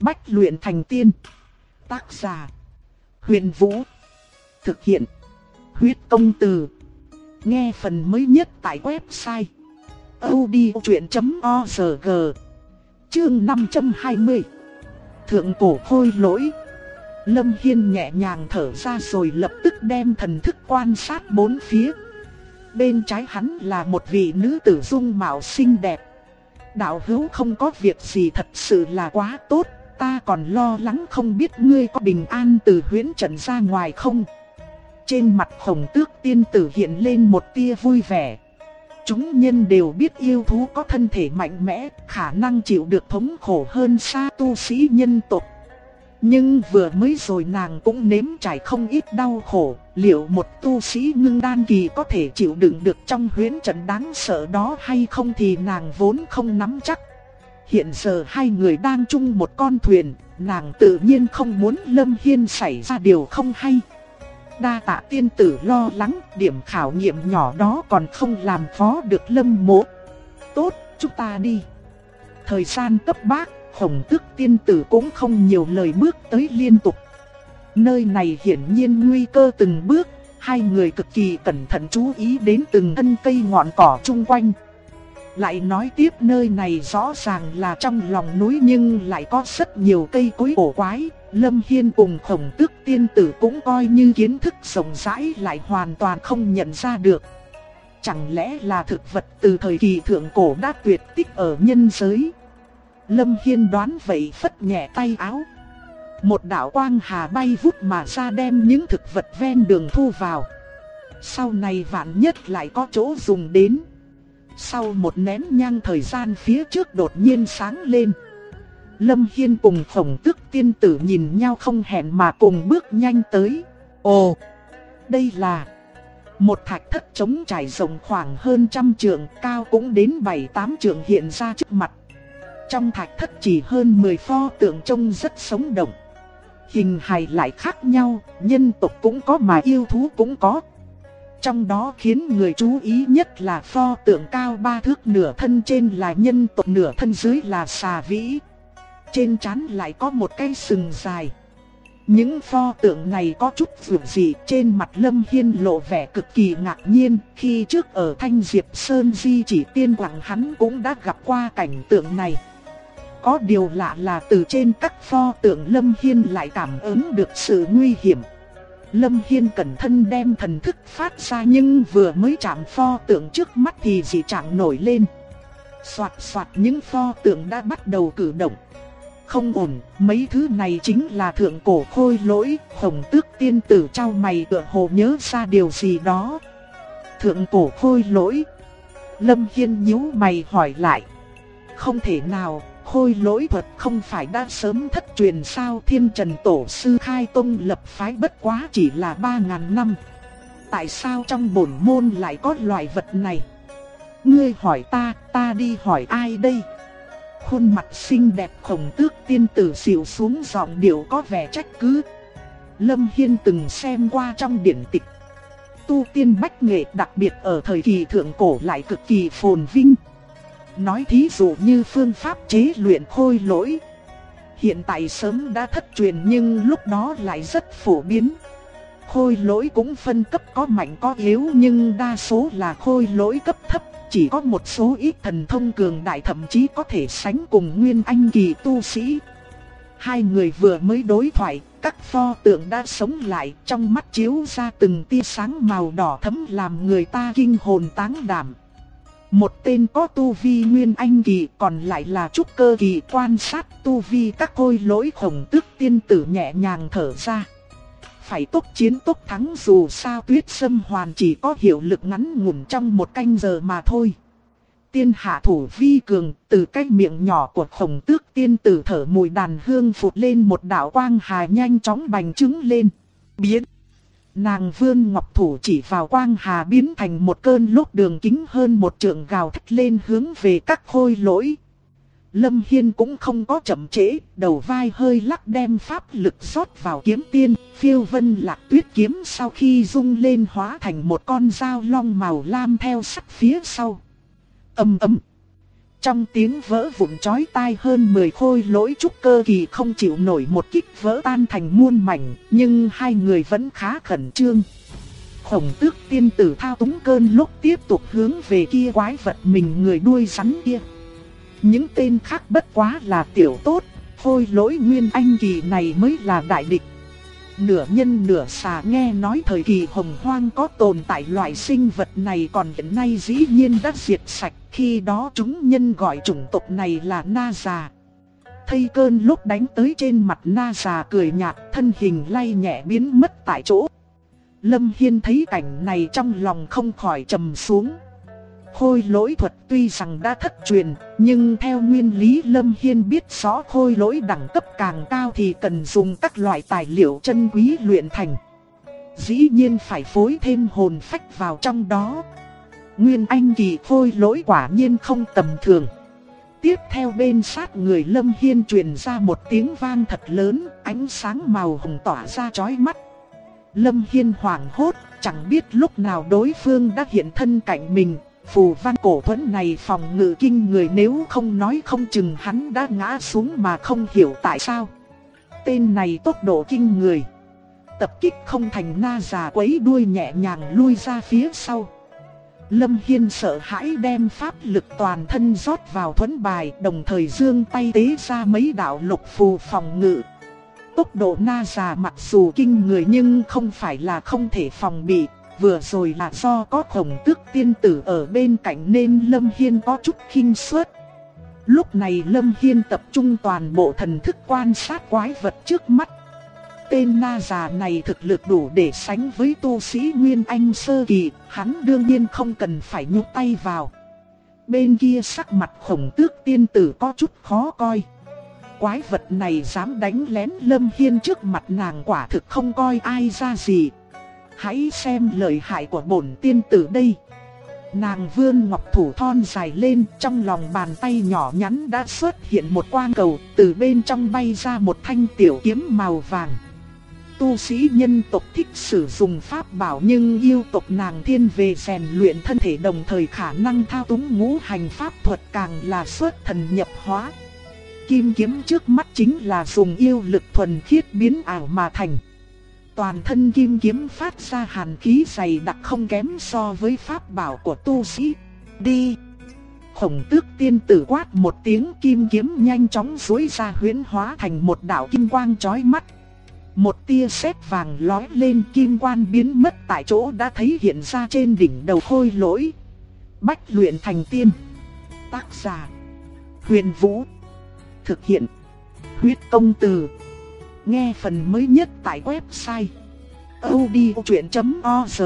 Bách luyện thành tiên. Tác giả: Huyền Vũ. Thực hiện: Huyết Công Từ. Nghe phần mới nhất tại website audiochuyện.org. Chương 520. Thượng cổ khôi lỗi. Lâm Hiên nhẹ nhàng thở ra rồi lập tức đem thần thức quan sát bốn phía. Bên trái hắn là một vị nữ tử dung mạo xinh đẹp. Đạo hữu không có việc gì thật sự là quá tốt, ta còn lo lắng không biết ngươi có bình an từ huyễn trận ra ngoài không. Trên mặt Hồng Tước tiên tử hiện lên một tia vui vẻ. Chúng nhân đều biết yêu thú có thân thể mạnh mẽ, khả năng chịu được thống khổ hơn xa tu sĩ nhân tộc. Nhưng vừa mới rồi nàng cũng nếm trải không ít đau khổ, liệu một tu sĩ ngưng đan kỳ có thể chịu đựng được trong huyễn trận đáng sợ đó hay không thì nàng vốn không nắm chắc. Hiện giờ hai người đang chung một con thuyền, nàng tự nhiên không muốn Lâm Hiên xảy ra điều không hay. Đa tạ tiên tử lo lắng, điểm khảo nghiệm nhỏ đó còn không làm phó được Lâm mỗ. Tốt, chúng ta đi. Thời gian cấp bách, Hồng Tước tiên tử cũng không nhiều lời bước tới liên tục. Nơi này hiển nhiên nguy cơ từng bước, hai người cực kỳ cẩn thận chú ý đến từng thân cây ngọn cỏ chung quanh. Lại nói tiếp, nơi này rõ ràng là trong lòng núi nhưng lại có rất nhiều cây cối cổ quái. Lâm Hiên cùng Hồng Tước tiên tử cũng coi như kiến thức rộng rãi lại hoàn toàn không nhận ra được. Chẳng lẽ là thực vật từ thời kỳ thượng cổ đã tuyệt tích ở nhân giới? Lâm Hiên đoán vậy, phất nhẹ tay áo. Một đạo quang hà bay vút mà ra đem những thực vật ven đường thu vào. Sau này vạn nhất lại có chỗ dùng đến. Sau một nén nhang thời gian phía trước đột nhiên sáng lên. Lâm Hiên cùng Hồng Tước tiên tử nhìn nhau không hẹn mà cùng bước nhanh tới. Ồ, đây là một thạch thất trống trải rộng khoảng hơn 100 trượng, cao cũng đến 7-8 trượng hiện ra trước mặt. Trong thạch thất chỉ hơn 10 pho tượng trông rất sống động. Hình hài lại khác nhau, nhân tộc cũng có mà yêu thú cũng có. Trong đó khiến người chú ý nhất là pho tượng cao 3 thước, nửa thân trên là nhân tộc, nửa thân dưới là xà vĩ. Trên trán lại có một cái sừng dài. Những pho tượng này có chút vượt dị, trên mặt Lâm Hiên lộ vẻ cực kỳ ngạc nhiên. Khi trước ở Thanh Diệp Sơn Di Chỉ Tiên Quảng hắn cũng đã gặp qua cảnh tượng này. Có điều lạ là từ trên các pho tượng Lâm Hiên lại cảm ứng được sự nguy hiểm. Lâm Hiên cẩn thận đem thần thức phát ra nhưng vừa mới chạm pho tượng trước mắt thì dị trạng nổi lên. Soạt soạt những pho tượng đã bắt đầu cử động. Không ổn, mấy thứ này chính là thượng cổ khôi lỗi. Hồng Tước tiên tử trao mày tựa hồ nhớ ra điều gì đó. Thượng cổ khôi lỗi? Lâm Hiên nhíu mày hỏi lại. Không thể nào, khôi lỗi thuật không phải đã sớm thất truyền sao? Thiên Trần Tổ sư khai tông lập phái bất quá chỉ là 3000 năm. Tại sao trong bổn môn lại có loại vật này? Ngươi hỏi ta, ta đi hỏi ai đây? Khuôn mặt xinh đẹp Hồng Tước tiên tử xỉu xuống, giọng điệu có vẻ trách cứ. Lâm Hiên từng xem qua trong điển tịch. Tu tiên bách nghệ đặc biệt ở thời kỳ thượng cổ lại cực kỳ phồn vinh. Nói thí dụ như phương pháp chế luyện khôi lỗi. Hiện tại sớm đã thất truyền nhưng lúc đó lại rất phổ biến. Khôi lỗi cũng phân cấp có mạnh có yếu nhưng đa số là khôi lỗi cấp thấp. Chỉ có một số ít thần thông cường đại thậm chí có thể sánh cùng nguyên anh kỳ tu sĩ. Hai người vừa mới đối thoại, các pho tượng đã sống lại, trong mắt chiếu ra từng tia sáng màu đỏ thẫm làm người ta kinh hồn táng đảm. Một tên có tu vi nguyên anh kỳ, còn lại là trúc cơ kỳ. Quan sát tu vi các khôi lỗi, Hồng Tước tiên tử nhẹ nhàng thở ra. Phải tốc chiến tốc thắng, dù sao Tuyết Sâm Hoàn chỉ có hiệu lực ngắn ngủn trong 1 canh giờ mà thôi. Tiên hạ thủ vi cường, từ cái miệng nhỏ của Hồng Tước tiên tử thở mùi đàn hương phụt lên một đạo quang hà nhanh chóng bành trướng lên. Biến! Nàng vươn ngọc thủ chỉ vào quang hà biến thành một cơn lốc đường kính hơn 1 trượng gào thét lên hướng về các khôi lỗi. Lâm Hiên cũng không có chậm trễ, đầu vai hơi lắc đem pháp lực rót vào kiếm tiên. Phiêu Vân Lạc Tuyết kiếm sau khi rung lên hóa thành một con dao long màu lam theo sát phía sau. Ầm ầm. Trong tiếng vỡ vụn chói tai, hơn 10 khôi lỗi trúc cơ kỳ không chịu nổi một kích vỡ tan thành muôn mảnh, nhưng hai người vẫn khá khẩn trương. Khổng Tước tiên tử thao túng cơn lốc tiếp tục hướng về kia quái vật mình người đuôi rắn kia. Những tên khác bất quá là tiểu tốt, khôi lỗi nguyên anh kỳ này mới là đại địch. Nửa nhân nửa xà nghe nói thời kỳ hồng hoang có tồn tại loại sinh vật này, còn hiện nay dĩ nhiên đã diệt sạch. Khi đó chúng nhân gọi chủng tộc này là Na Già. Thấy cơn lốc đánh tới trên mặt Na Già cười nhạt, thân hình lay nhẹ biến mất tại chỗ. Lâm Hiên thấy cảnh này trong lòng không khỏi trầm xuống. Khôi lỗi thuật tuy rằng đã thất truyền, nhưng theo nguyên lý Lâm Hiên biết rõ khôi lỗi đẳng cấp càng cao thì cần dùng các loại tài liệu chân quý luyện thành. Dĩ nhiên phải phối thêm hồn phách vào trong đó. Nguyên anh kỳ khôi lỗi quả nhiên không tầm thường. Tiếp theo bên sát người Lâm Hiên truyền ra một tiếng vang thật lớn, ánh sáng màu hồng tỏa ra chói mắt. Lâm Hiên hoảng hốt, chẳng biết lúc nào đối phương đã hiện thân cạnh mình. Phù văn cổ thuẫn này phòng ngự kinh người, nếu không nói không chừng hắn đã ngã xuống mà không hiểu tại sao. Tên này tốc độ kinh người. Tập kích không thành, Na Già quấy đuôi nhẹ nhàng lui ra phía sau. Lâm Hiên sợ hãi đem pháp lực toàn thân rót vào thuẫn bài, đồng thời giương tay tế ra mấy đạo lục phù phòng ngự. Tốc độ Na Già mặc dù kinh người nhưng không phải là không thể phòng bị. Vừa rồi là do có Khổng Tước tiên tử ở bên cạnh nên Lâm Hiên có chút khinh suất. Lúc này Lâm Hiên tập trung toàn bộ thần thức quan sát quái vật trước mắt. Tên Na Già này thực lực đủ để sánh với tu sĩ Nguyên Anh sơ kỳ, hắn đương nhiên không cần phải nhúc tay vào. Bên kia sắc mặt Khổng Tước tiên tử có chút khó coi. Quái vật này dám đánh lén Lâm Hiên trước mặt nàng, quả thực không coi ai ra gì. Hãy xem lợi hại của bổn tiên tử đây. Nàng vươn ngọc thủ thon dài lên, trong lòng bàn tay nhỏ nhắn đã xuất hiện một quang cầu, từ bên trong bay ra một thanh tiểu kiếm màu vàng. Tu sĩ nhân tộc thích sử dụng pháp bảo, nhưng yêu tộc nàng thiên về rèn luyện thân thể, đồng thời khả năng thao túng ngũ hành pháp thuật càng là xuất thần nhập hóa. Kim kiếm trước mắt chính là dùng yêu lực thuần khiết biến ảo mà thành. Toàn thân kim kiếm phát ra hàn khí dày đặc không kém so với pháp bảo của tu sĩ. Đi! Khổng Tước tiên tử quát một tiếng, kim kiếm nhanh chóng duỗi ra huyễn hóa thành một đạo kim quang chói mắt. Một tia sét vàng lóe lên, kim quang biến mất tại chỗ đã thấy hiện ra trên đỉnh đầu khôi lỗi. Bách luyện thành tiên. Tác giả: Huyền Vũ. Thực hiện: Huyết Công Từ. Nghe phần mới nhất tại website audiochuyện.org.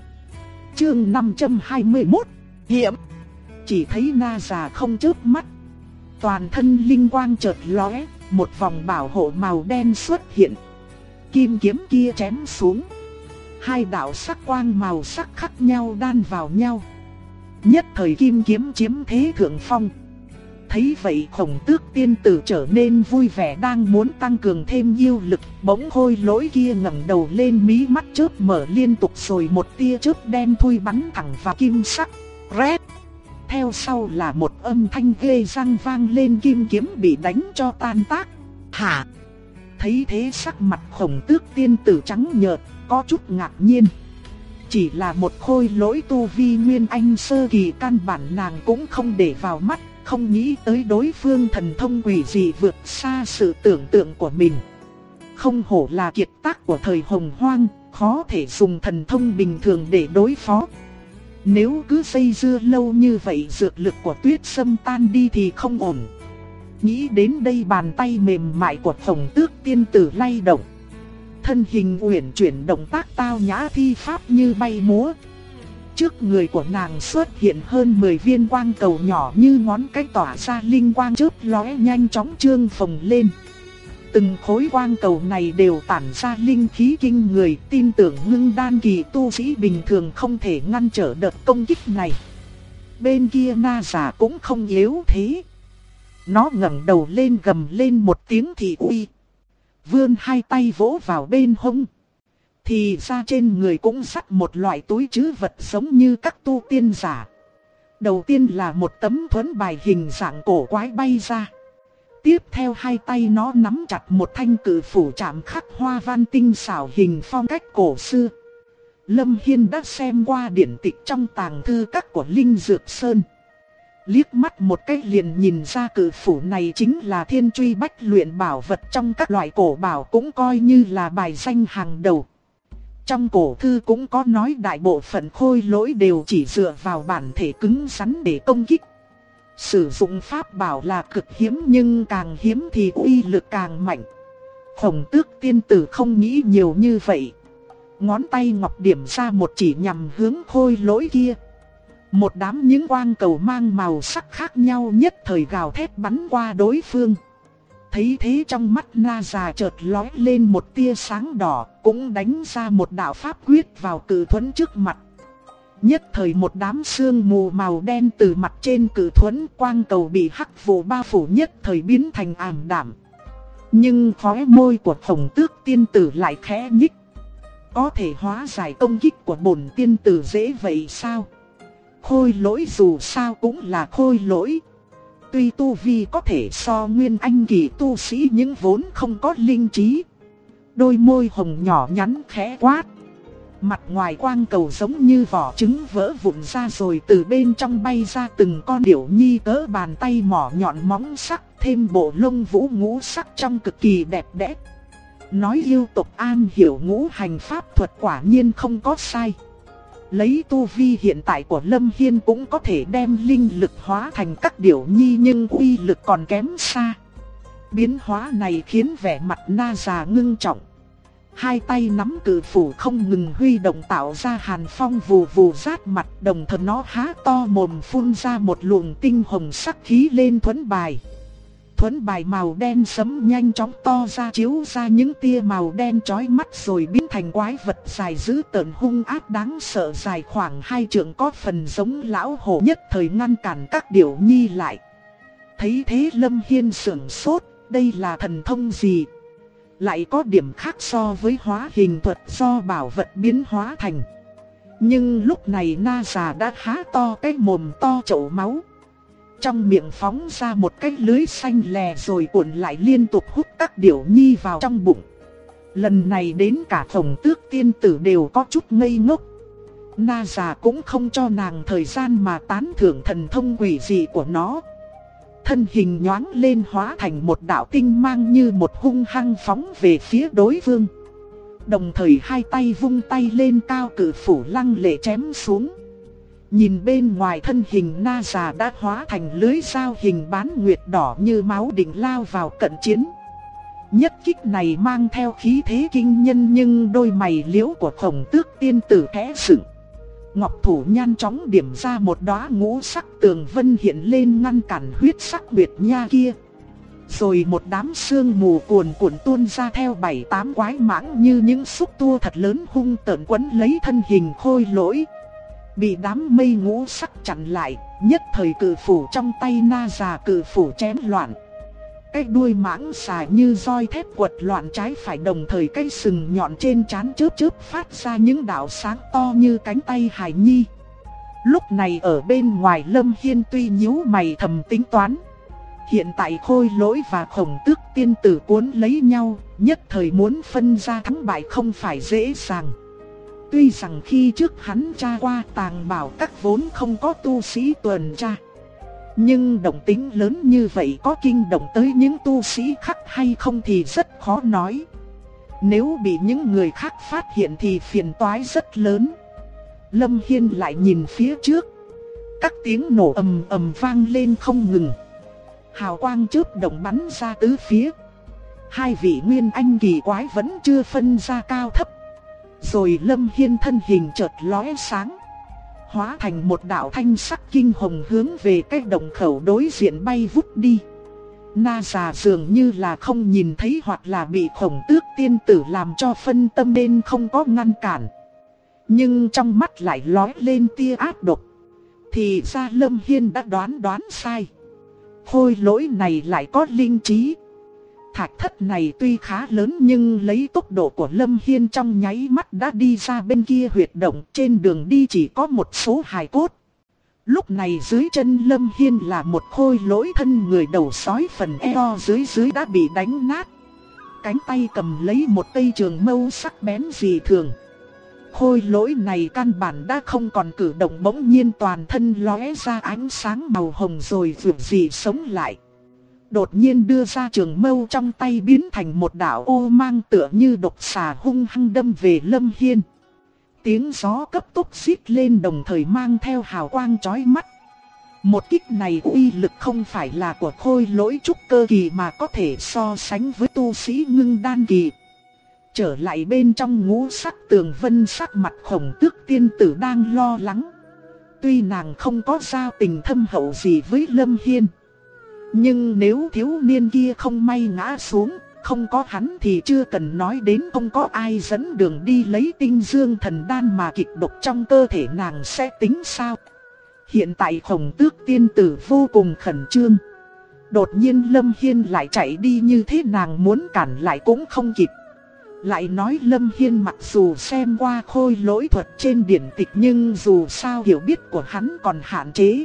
Chương 521. Hiểm. Chỉ thấy Na Già không chớp mắt, toàn thân linh quang chợt lóe, một vòng bảo hộ màu đen xuất hiện. Kim kiếm kia chém xuống, hai đạo sắc quang màu sắc khác nhau đan vào nhau. Nhất thời kim kiếm chiếm thế thượng phong. Thấy vậy Khổng Tước tiên tử trở nên vui vẻ, đang muốn tăng cường thêm yêu lực, bỗng khôi lỗi kia ngẩng đầu lên, mí mắt chớp mở liên tục rồi một tia chớp đen thui bắn thẳng vào kim sắc. Rét. Theo sau là một âm thanh ghê răng vang lên, kim kiếm bị đánh cho tan tác. Hả? Thấy thế sắc mặt Khổng Tước tiên tử trắng nhợt, có chút ngạc nhiên. Chỉ là một khôi lỗi tu vi Nguyên Anh sơ kỳ, căn bản nàng cũng không để vào mắt. Không nghĩ tới đối phương thần thông quỷ dị vượt xa sự tưởng tượng của mình. Không hổ là kiệt tác của thời Hồng Hoang, khó thể dùng thần thông bình thường để đối phó. Nếu cứ dây dưa lâu như vậy, dược lực của Tuyết Sâm tan đi thì không ổn. Nghĩ đến đây, bàn tay mềm mại của Khổng Tước tiên tử lay động. Thân hình uyển chuyển, động tác tao nhã thi pháp như bay múa. Trước người của nàng xuất hiện hơn 10 viên quang cầu nhỏ như ngón cái tỏa ra linh quang chớp lóe nhanh chóng trương phồng lên. Từng khối quang cầu này đều tản ra linh khí kinh người, tin tưởng ngưng đan kỳ tu sĩ bình thường không thể ngăn trở đợt công kích này. Bên kia Na Già cũng không yếu thế. Nó ngẩng đầu lên gầm lên một tiếng thì uy. Vươn hai tay vỗ vào bên hông. Thì ra trên người cũng xách một loại túi trữ vật giống như các tu tiên giả. Đầu tiên là một tấm thuẫn bài hình dạng cổ quái bay ra. Tiếp theo hai tay nó nắm chặt một thanh cự phủ chạm khắc hoa văn tinh xảo hình phong cách cổ xưa. Lâm Hiên đã xem qua điển tịch trong tàng thư các của Linh Dược Sơn. Liếc mắt một cái liền nhìn ra cự phủ này chính là thiên truy bách luyện bảo vật trong các loại cổ bảo, cũng coi như là bài danh hàng đầu. Trong cổ thư cũng có nói đại bộ phận khôi lỗi đều chỉ dựa vào bản thể cứng rắn để công kích. Sử dụng pháp bảo là cực hiếm, nhưng càng hiếm thì uy lực càng mạnh. Khổng Tước tiên tử không nghĩ nhiều như vậy. Ngón tay ngọc điểm ra một chỉ nhằm hướng khôi lỗi kia. Một đám những quang cầu mang màu sắc khác nhau nhất thời gào thét bắn qua đối phương. Thấy thế trong mắt Na già chợt lóe lên một tia sáng đỏ, cũng đánh ra một đạo pháp quyết vào cự thuẫn trước mặt. Nhất thời một đám sương mù màu đen từ mặt trên cự thuẫn, quang cầu bị hắc vụ bao phủ nhất thời biến thành ảm đạm. Nhưng khóe môi của Khổng Tước tiên tử lại khẽ nhích. Có thể hóa giải công kích của bổn tiên tử dễ vậy sao? Khôi lỗi dù sao cũng là khôi lỗi. Tuy tu vi có thể so nguyên anh kỳ tu sĩ nhưng vốn không có linh trí. Đôi môi hồng nhỏ nhắn khẽ quát. Mặt ngoài quang cầu giống như vỏ trứng vỡ vụn ra, rồi từ bên trong bay ra từng con điểu nhi cỡ bàn tay mỏ nhọn móng sắc, thêm bộ lông vũ ngũ sắc trông cực kỳ đẹp đẽ. Nói yêu tộc An hiểu ngũ hành pháp thuật quả nhiên không có sai. Lấy tu vi hiện tại của Lâm Hiên cũng có thể đem linh lực hóa thành các điểu nhi, nhưng uy lực còn kém xa. Biến hóa này khiến vẻ mặt Na già ngưng trọng. Hai tay nắm cự phủ không ngừng huy động tạo ra hàn phong vù vù rát mặt, đồng thời nó há to mồm phun ra một luồng tinh hồng sắc khí lên thuẫn bài. Thuẫn bài màu đen sẫm nhanh chóng to ra, chiếu ra những tia màu đen chói mắt, rồi biến thành quái vật dài dữ tợn hung ác đáng sợ, dài khoảng 2 trượng, có phần giống lão hổ, nhất thời ngăn cản các điểu nhi lại. Thấy thế Lâm Hiên sửng sốt, đây là thần thông gì? Lại có điểm khác so với hóa hình thuật do bảo vật biến hóa thành. Nhưng lúc này Na già đã há to cái mồm to chậu máu. Trong miệng phóng ra một cái lưới xanh lè, rồi cuộn lại liên tục hút các điểu nhi vào trong bụng. Lần này đến cả Khổng Tước tiên tử đều có chút ngây ngốc. Na già cũng không cho nàng thời gian mà tán thưởng thần thông quỷ dị của nó. Thân hình nhoáng lên hóa thành một đạo tinh mang, như một hung hăng phóng về phía đối phương. Đồng thời hai tay vung tay lên cao, cự phủ lăng lệ chém xuống. Nhìn bên ngoài, thân hình Na già đã hóa thành lưới dao hình bán nguyệt đỏ như máu, định lao vào cận chiến. Nhất kích này mang theo khí thế kinh nhân, nhưng đôi mày liễu của Khổng Tước tiên tử khẽ sững. Ngọc thủ nhanh chóng điểm ra một đóa ngũ sắc tường vân hiện lên ngăn cản huyết sắc nguyệt nha kia. Rồi một đám sương mù cuồn cuộn tuôn ra theo 7-8 quái mãng như những xúc tua thật lớn, hung tợn quấn lấy thân hình khôi lỗi. Bị đám mây ngũ sắc chặn lại, nhất thời cự phủ trong tay Na già cự phủ chém loạn. Cái đuôi mãng xà như roi thép quật loạn trái phải, đồng thời cái sừng nhọn trên trán chớp chớp phát ra những đạo sáng to như cánh tay hài nhi. Lúc này ở bên ngoài, Lâm Hiên tuy nhíu mày thầm tính toán. Hiện tại khôi lỗi và Khổng Tước tiên tử cuốn lấy nhau, nhất thời muốn phân ra thắng bại không phải dễ dàng. Tuy rằng khi trước hắn tra qua tàng bảo các vốn không có tu sĩ tuần tra, nhưng động tĩnh lớn như vậy có kinh động tới những tu sĩ khác hay không thì rất khó nói. Nếu bị những người khác phát hiện thì phiền toái rất lớn. Lâm Hiên lại nhìn phía trước. Các tiếng nổ ầm ầm vang lên không ngừng. Hào quang chớp động bắn ra tứ phía. Hai vị nguyên anh kỳ quái vẫn chưa phân ra cao thấp. Rồi Lâm Hiên thân hình chợt lóe sáng, hóa thành một đạo thanh sắc kinh hồng hướng về cái động khẩu đối diện bay vút đi. Na già dường như là không nhìn thấy, hoặc là bị Khổng Tước tiên tử làm cho phân tâm nên không có ngăn cản. Nhưng trong mắt lại lóe lên tia ác độc. Thì ra Lâm Hiên đã đoán sai. Khôi lỗi này lại có linh trí. Thạch thất này tuy khá lớn nhưng lấy tốc độ của Lâm Hiên trong nháy mắt đã đi ra bên kia huyệt động, trên đường đi chỉ có một số hài cốt. Lúc này dưới chân Lâm Hiên là một khôi lỗi thân người đầu sói, phần eo dưới đã bị đánh nát. Cánh tay cầm lấy một cây trường mâu sắc bén dị thường. Khôi lỗi này căn bản đã không còn cử động, bỗng nhiên toàn thân lóe ra ánh sáng màu hồng rồi vụt dị sống lại. Đột nhiên đưa ra trường mâu trong tay biến thành một đạo ô mang tựa như độc xà hung hăng đâm về Lâm Hiên. Tiếng gió cấp tốc rít lên đồng thời mang theo hào quang chói mắt. Một kích này uy lực không phải là của khôi lỗi trúc cơ kỳ mà có thể so sánh với tu sĩ ngưng đan kỳ. Trở lại bên trong ngũ sắc tường vân, sắc mặt Khổng Tước tiên tử đang lo lắng. Tuy nàng không có giao tình thâm hậu gì với Lâm Hiên, nhưng nếu thiếu niên kia không may ngã xuống, không có hắn thì chưa cần nói đến không có ai dẫn đường đi lấy tinh dương thần đan mà kịch độc trong cơ thể nàng sẽ tính sao. Hiện tại Khổng Tước tiên tử vô cùng khẩn trương. Đột nhiên Lâm Hiên lại chạy đi, như thế nàng muốn cản lại cũng không kịp. Lại nói Lâm Hiên mặc dù xem qua khôi lỗi thuật trên điển tịch, nhưng dù sao hiểu biết của hắn còn hạn chế.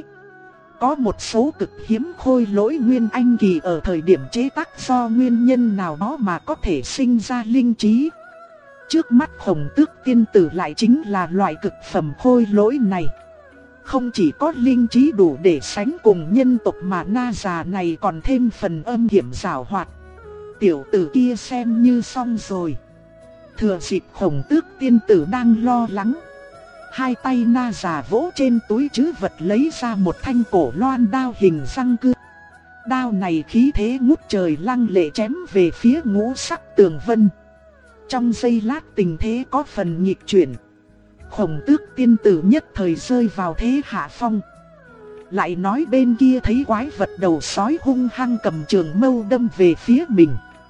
Có một số cực hiếm khôi lỗi nguyên anh kỳ ở thời điểm chế tác do nguyên nhân nào đó mà có thể sinh ra linh trí. Trước mắt Khổng Tước tiên tử lại chính là loại cực phẩm khôi lỗi này. Không chỉ có linh trí đủ để sánh cùng nhân tộc mà na già này còn thêm phần âm hiểm giảo hoạt. Tiểu tử kia xem như xong rồi. Thừa dịp Khổng Tước tiên tử đang lo lắng, hai tay na già vỗ trên túi trữ vật lấy ra một thanh cổ loan đao hình răng cưa. Đao này khí thế ngút trời lăng lệ chém về phía ngũ sắc tường vân. Trong giây lát tình thế có phần nghịch chuyển. Khổng Tước tiên tử nhất thời rơi vào thế hạ phong. Lại nói bên kia thấy quái vật đầu sói hung hăng cầm trường mâu đâm về phía mình.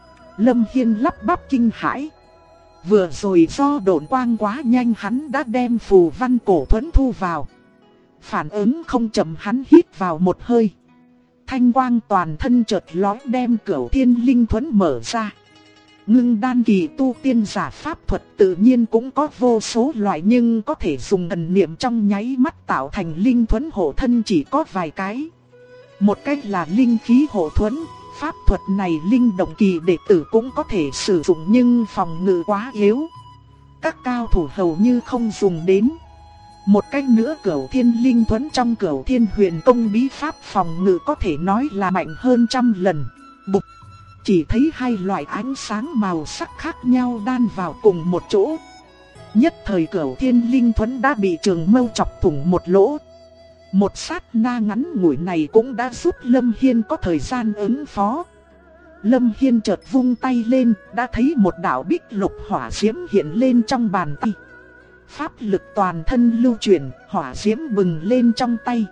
Lâm Hiên lắp bắp kinh hãi. Vừa rồi do độn quang quá nhanh, hắn đã đem phù văn cổ thuẫn thu vào. Phản ứng không chậm, hắn hít vào một hơi. Thanh quang toàn thân chợt lóe đem Cửu Thiên Linh thuẫn mở ra. Ngưng đan kỳ tu tiên giả pháp thuật tự nhiên cũng có vô số loại, nhưng có thể dùng thần niệm trong nháy mắt tạo thành linh thuẫn hộ thân chỉ có vài cái. Một cách là linh khí hộ thuẫn. Pháp thuật này linh động kỳ đệ tử cũng có thể sử dụng nhưng phòng ngự quá yếu. Các cao thủ hầu như không dùng đến. Một cách nữa Cửu Thiên Linh thuẫn trong Cửu Thiên Huyền Công bí pháp phòng ngự có thể nói là mạnh hơn trăm lần. Bụp! Chỉ thấy hai loại ánh sáng màu sắc khác nhau đan vào cùng một chỗ. Nhất thời Cửu Thiên Linh thuẫn đã bị trường mâu chọc thủng một lỗ. Một sát na ngắn ngủi này cũng đã giúp Lâm Hiên có thời gian ứng phó. Lâm Hiên chợt vung tay lên, đã thấy một đạo bích lục hỏa diễm hiện lên trong bàn tay. Pháp lực toàn thân lưu chuyển, hỏa diễm bừng lên trong tay.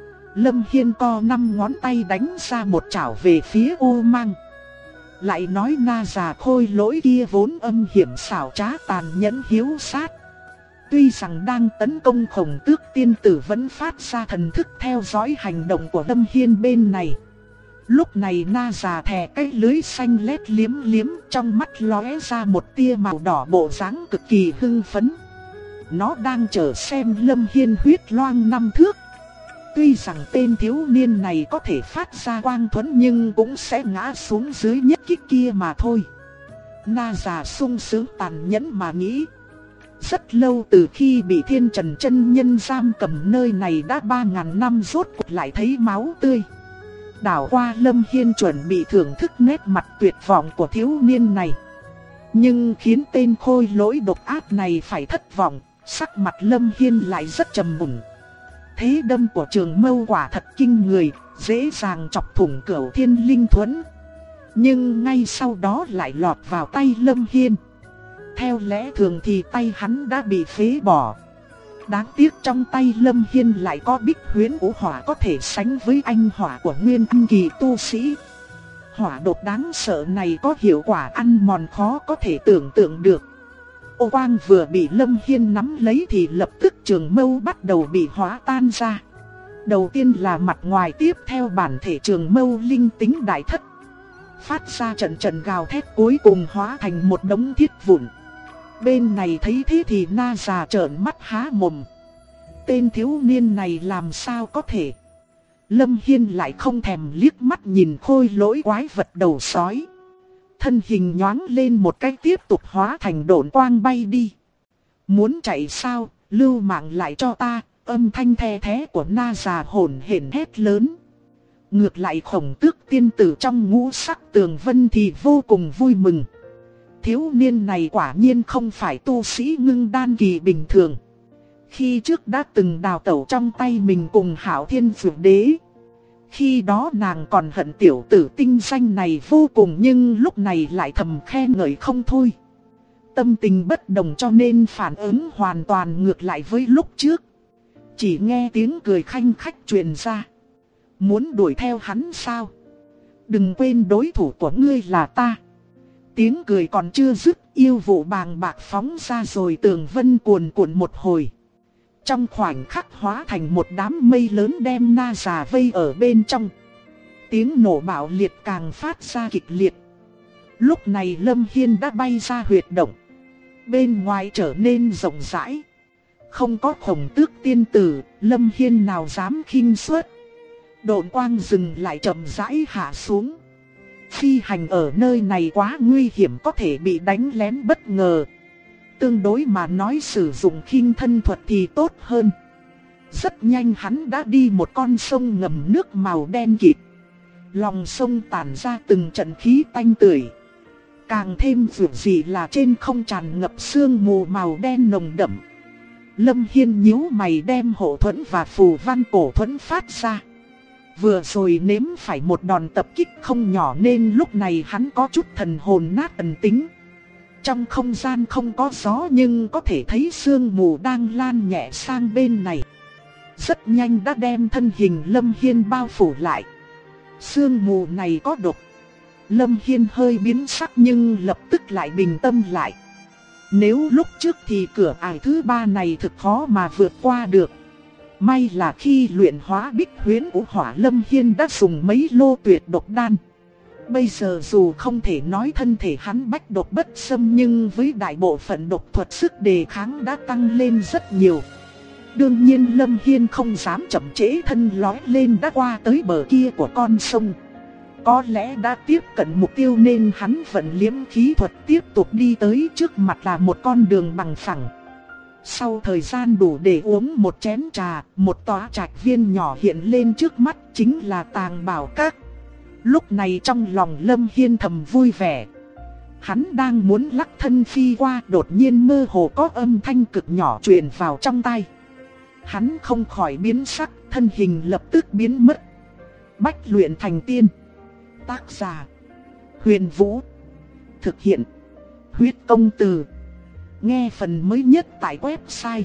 Lâm Hiên co 5 ngón tay đánh ra một chảo về phía ô mang. Lại nói na già khôi lỗi kia vốn âm hiểm xảo trá tàn nhẫn hiếu sát. Tuy rằng đang tấn công Khổng Tước tiên tử vẫn phát ra thần thức theo dõi hành động của Lâm Hiên bên này. Lúc này na già thè cái lưới xanh lét liếm liếm, trong mắt lóe ra một tia màu đỏ, bộ dáng cực kỳ hưng phấn. Nó đang chờ xem Lâm Hiên huyết loang 5 thước. Tuy rằng tên thiếu niên này có thể phát ra quang thuẫn nhưng cũng sẽ ngã xuống dưới nhất kích kia mà thôi. Na già sung sướng tàn nhẫn mà nghĩ. Rất lâu từ khi bị Thiên Trần chân nhân giam cầm nơi này đã 3000 năm, rốt cuộc lại thấy máu tươi. Đảo qua Lâm Hiên chuẩn bị thưởng thức nét mặt tuyệt vọng của thiếu niên này. Nhưng khiến tên khôi lỗi độc ác này phải thất vọng, sắc mặt Lâm Hiên lại rất trầm mùn. Thế đâm của trường mâu quả thật kinh người, dễ dàng chọc thủng Cửu Thiên Linh thuẫn. Nhưng ngay sau đó lại lọt vào tay Lâm Hiên. Theo lẽ thường thì tay hắn đã bị phế bỏ. Đáng tiếc trong tay Lâm Hiên lại có bích huyễn vũ hỏa có thể sánh với anh hỏa của nguyên anh kỳ tu sĩ. Hỏa độc đáng sợ này có hiệu quả ăn mòn khó có thể tưởng tượng được. Ô quang vừa bị Lâm Hiên nắm lấy thì lập tức trường mâu bắt đầu bị hóa tan ra. Đầu tiên là mặt ngoài, tiếp theo bản thể trường mâu linh tính đại thất. Phát ra trận trận gào thét, cuối cùng hóa thành một đống thiết vụn. Bên này thấy thế thì na già trợn mắt há mồm. tên thiếu niên này làm sao có thể. Lâm Hiên lại không thèm liếc mắt nhìn khôi lỗi quái vật đầu sói. Thân hình nhoáng lên một cái tiếp tục hóa thành độn quang bay đi. Muốn chạy sao, lưu mạng lại cho ta, âm thanh the thé của na già hổn hển hét lớn. Ngược lại Khổng Tước tiên tử trong ngũ sắc tường vân thì vô cùng vui mừng. Thiếu niên này quả nhiên không phải tu sĩ ngưng đan kỳ bình thường. Khi trước đã từng đào tẩu trong tay mình cùng Hạo Thiên Dược Đế. Khi đó nàng còn hận tiểu tử tinh danh này vô cùng, nhưng lúc này lại thầm khen ngợi không thôi. Tâm tình bất đồng cho nên phản ứng hoàn toàn ngược lại với lúc trước. Chỉ nghe tiếng cười khanh khách truyền ra. Muốn đuổi theo hắn sao? Đừng quên đối thủ của ngươi là ta. Tiếng cười còn chưa dứt, yêu vụ bàng bạc phóng ra rồi tường vân cuồn cuộn một hồi. Trong khoảnh khắc hóa thành một đám mây lớn đem na già vây ở bên trong. Tiếng nổ bạo liệt càng phát ra kịch liệt. Lúc này Lâm Hiên đã bay ra huyệt động. Bên ngoài trở nên rộng rãi. Không có Khổng Tước tiên tử, Lâm Hiên nào dám khinh suất. Độn quang dừng lại chậm rãi hạ xuống. Phi hành ở nơi này quá nguy hiểm, có thể bị đánh lén bất ngờ. Tương đối mà nói sử dụng khinh thân thuật thì tốt hơn. Rất nhanh hắn đã đi một con sông ngầm nước màu đen kịt. Lòng sông tản ra từng trận khí tanh tưởi. Càng thêm dữ dị là trên không tràn ngập sương mù màu đen nồng đậm. Lâm Hiên nhíu mày đem hộ thuẫn và phù văn cổ thuẫn phát ra. Vừa rồi nếm phải một đòn tập kích không nhỏ nên lúc này hắn có chút thần hồn nát ẩn tính. Trong không gian không có gió nhưng có thể thấy sương mù đang lan nhẹ sang bên này. Rất nhanh đã đem thân hình Lâm Hiên bao phủ lại. Sương mù này có độc. Lâm Hiên hơi biến sắc nhưng lập tức lại bình tâm lại. Nếu lúc trước thì cửa ải thứ 3 này thực khó mà vượt qua được. May là khi luyện hóa Bích Huyễn Vũ Hỏa, Lâm Hiên đã dùng mấy lô tuyệt độc đan. Bây giờ dù không thể nói thân thể hắn bách độc bất xâm, nhưng với đại bộ phận độc thuật sức đề kháng đã tăng lên rất nhiều. Đương nhiên Lâm Hiên không dám chậm trễ, thân lói lên đã qua tới bờ kia của con sông. Có lẽ đã tiếp cận mục tiêu nên hắn vận liễm khí thuật tiếp tục đi tới, trước mặt là một con đường bằng phẳng. Sau thời gian đủ để uống một chén trà, một tòa trạch viên nhỏ hiện lên trước mắt, chính là Tàng Bảo Các. Lúc này trong lòng Lâm Hiên thầm vui vẻ. Hắn đang muốn lắc thân phi qua, đột nhiên mơ hồ có âm thanh cực nhỏ truyền vào trong tai. Hắn không khỏi biến sắc, thân hình lập tức biến mất. Bách luyện thành tiên. Tác giả: Huyền Vũ. Thực hiện: Huyết Công Từ. Nghe phần mới nhất tại website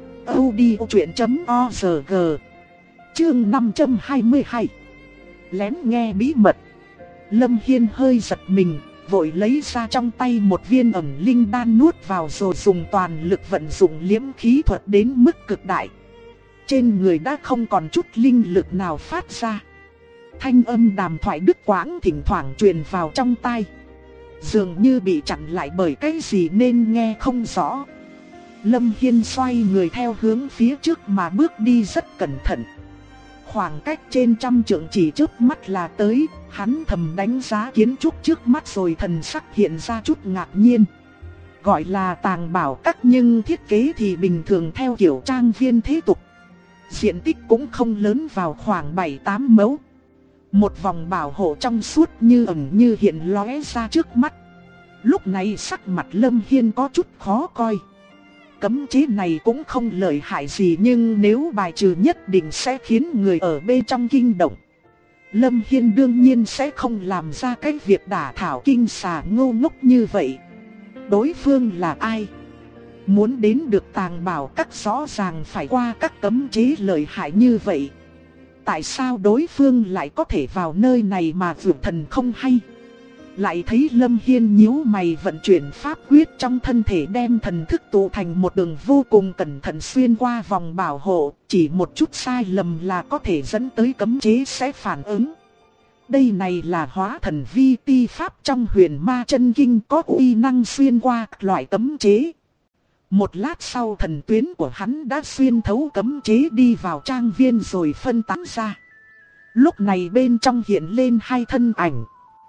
audiochuyện.org. Chương 522. Lén nghe bí mật. Lâm Hiên hơi giật mình, vội lấy ra trong tay một viên ẩn linh đan nuốt vào rồi dùng toàn lực vận dụng liễm khí thuật đến mức cực đại. Trên người đã không còn chút linh lực nào phát ra. Thanh âm đàm thoại đứt quãng thỉnh thoảng truyền vào trong tai. Dường như bị chặn lại bởi cái gì nên nghe không rõ. Lâm Hiên xoay người theo hướng phía trước mà bước đi rất cẩn thận. Khoảng cách trên 100 trượng chỉ trước mắt là tới, hắn thầm đánh giá kiến trúc trước mắt rồi thần sắc hiện ra chút ngạc nhiên. Gọi là Tàng Bảo Các nhưng thiết kế thì bình thường theo kiểu trang viên thế tục. Diện tích cũng không lớn, vào khoảng 7-8 mẫu. Một vòng bảo hộ trong suốt như ẩn như hiện lóe ra trước mắt. Lúc này sắc mặt Lâm Hiên có chút khó coi. Cấm chế này cũng không lợi hại gì, nhưng nếu bài trừ nhất định sẽ khiến người ở bên trong kinh động. Lâm Hiên đương nhiên sẽ không làm ra cái việc đả thảo kinh xà ngô ngốc như vậy. Đối phương là ai? Muốn đến được Tàng Bảo Các rõ ràng phải qua các cấm chế lợi hại như vậy. Tại sao đối phương lại có thể vào nơi này mà vượt thần không hay? Lại thấy Lâm Hiên nhíu mày vận chuyển pháp quyết trong thân thể, đem thần thức tụ thành một đường vô cùng cẩn thận xuyên qua vòng bảo hộ. Chỉ một chút sai lầm là có thể dẫn tới cấm chế sẽ phản ứng. Đây này là hóa thần vi ti pháp trong Huyền Ma Chân Kinh, có uy năng xuyên qua loại cấm chế. Một lát sau thần tuyến của hắn đã xuyên thấu cấm chế đi vào trang viên rồi phân tán ra. Lúc này bên trong hiện lên hai thân ảnh.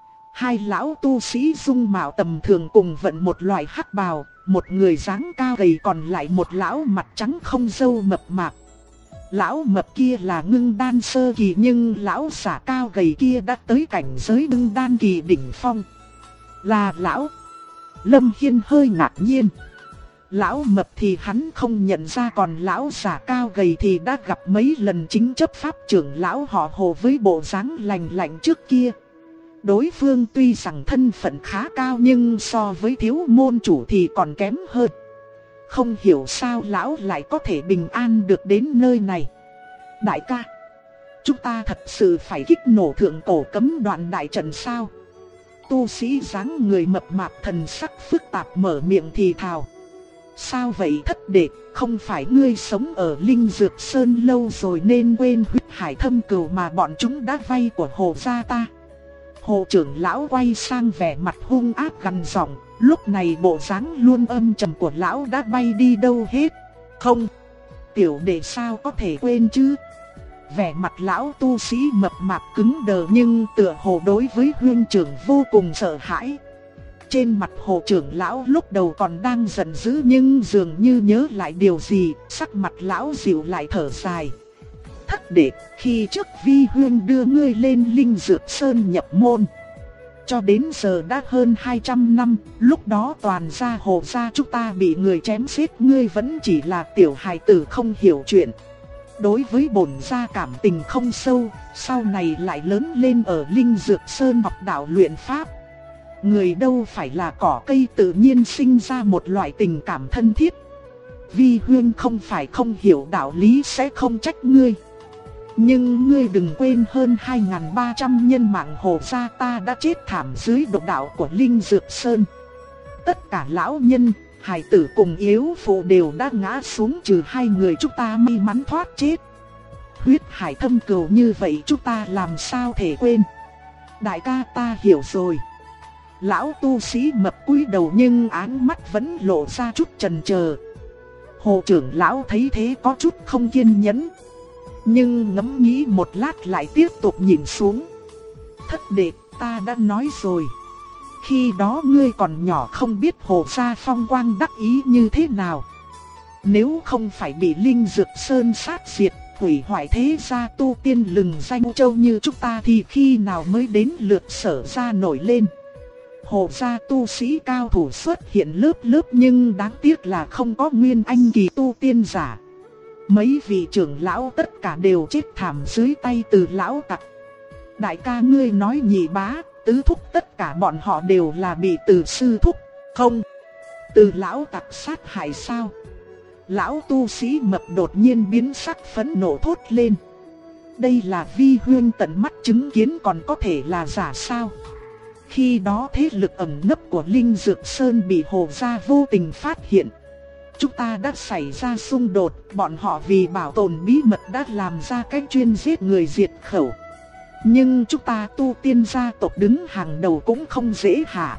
Hai lão tu sĩ dung mạo tầm thường cùng vận một loại hắc bào, một người dáng cao gầy còn lại một lão mặt trắng không râu mập mạp. Lão mập kia là ngưng đan sơ kỳ nhưng lão giả cao gầy kia đã tới cảnh giới ngưng đan kỳ đỉnh phong. Là lão. Lâm Hiên hơi ngạc nhiên. Lão mập thì hắn không nhận ra, còn lão giả cao gầy thì đã gặp mấy lần chính chấp pháp trưởng lão họ Hồ với bộ dáng lành lạnh trước kia. Đối phương tuy rằng thân phận khá cao nhưng so với thiếu môn chủ thì còn kém hơn. Không hiểu sao lão lại có thể bình an được đến nơi này. Đại ca, chúng ta thật sự phải kích nổ thượng cổ cấm đoạn đại trận sao? Tu sĩ dáng người mập mạp thần sắc phức tạp mở miệng thì thào. Sao vậy thất đệ, không phải ngươi sống ở Linh Dược Sơn lâu rồi nên quên huyết hải thâm cừu mà bọn chúng đã vay của Hồ gia ta? Hồ trưởng lão quay sang vẻ mặt hung ác gằn giọng, lúc này bộ dáng luôn âm trầm của lão đã bay đi đâu hết. Không, tiểu đệ sao có thể quên chứ? Vẻ mặt lão tu sĩ mập mạp cứng đờ nhưng tựa hồ đối với huynh trưởng vô cùng sợ hãi. Trên mặt Hồ trưởng lão lúc đầu còn đang giận dữ nhưng dường như nhớ lại điều gì, sắc mặt lão dịu lại thở dài. Thất đệ, khi trước vi huynh đưa ngươi lên Linh Dược Sơn nhập môn, cho đến giờ đã hơn 200 năm, lúc đó toàn gia Hồ gia chúng ta bị người chém giết, ngươi vẫn chỉ là tiểu hài tử không hiểu chuyện. Đối với bổn gia cảm tình không sâu, sau này lại lớn lên ở Linh Dược Sơn học đạo luyện pháp. Người đâu phải là cỏ cây tự nhiên sinh ra một loại tình cảm thân thiết. Vi huynh không phải không hiểu đạo lý sẽ không trách ngươi. Nhưng ngươi đừng quên hơn 2.300 nhân mạng Hồ gia ta đã chết thảm dưới độc đạo của Linh Dược Sơn. Tất cả lão nhân, hài tử cùng yếu phụ đều đã ngã xuống, trừ hai người chúng ta may mắn thoát chết. Huyết hải thâm cừu như vậy chúng ta làm sao thể quên. Đại ca ta hiểu rồi. Lão tu sĩ mập cúi đầu nhưng áng mắt vẫn lộ ra chút chần chờ. Hồ trưởng lão thấy thế có chút không kiên nhẫn, nhưng ngẫm nghĩ một lát lại tiếp tục nhìn xuống. Thất đệ, ta đã nói rồi. Khi đó ngươi còn nhỏ không biết Hồ gia phong quang đắc ý như thế nào. Nếu không phải bị Linh Dược Sơn sát diệt, hủy hoại thế gia tu tiên lừng danh châu như chúng ta thì khi nào mới đến lượt Sở gia nổi lên. Hồ gia tu sĩ cao thủ xuất hiện lớp lớp nhưng đáng tiếc là không có nguyên anh kỳ tu tiên giả. Mấy vị trưởng lão tất cả đều chết thảm dưới tay Từ lão tặc. Đại ca ngươi nói nhị bá, tứ thúc tất cả bọn họ đều là bị Từ sư thúc, không? Từ lão tặc sát hại sao? Lão tu sĩ mập đột nhiên biến sắc phẫn nộ thốt lên. Đây là vi huynh tận mắt chứng kiến còn có thể là giả sao? Khi đó thế lực ẩn nấp của Linh Dược Sơn bị Hồ gia vô tình phát hiện. Chúng ta đã xảy ra xung đột, bọn họ vì bảo tồn bí mật đã làm ra cách chuyên giết người diệt khẩu. Nhưng chúng ta tu tiên gia tộc đứng hàng đầu cũng không dễ hạ.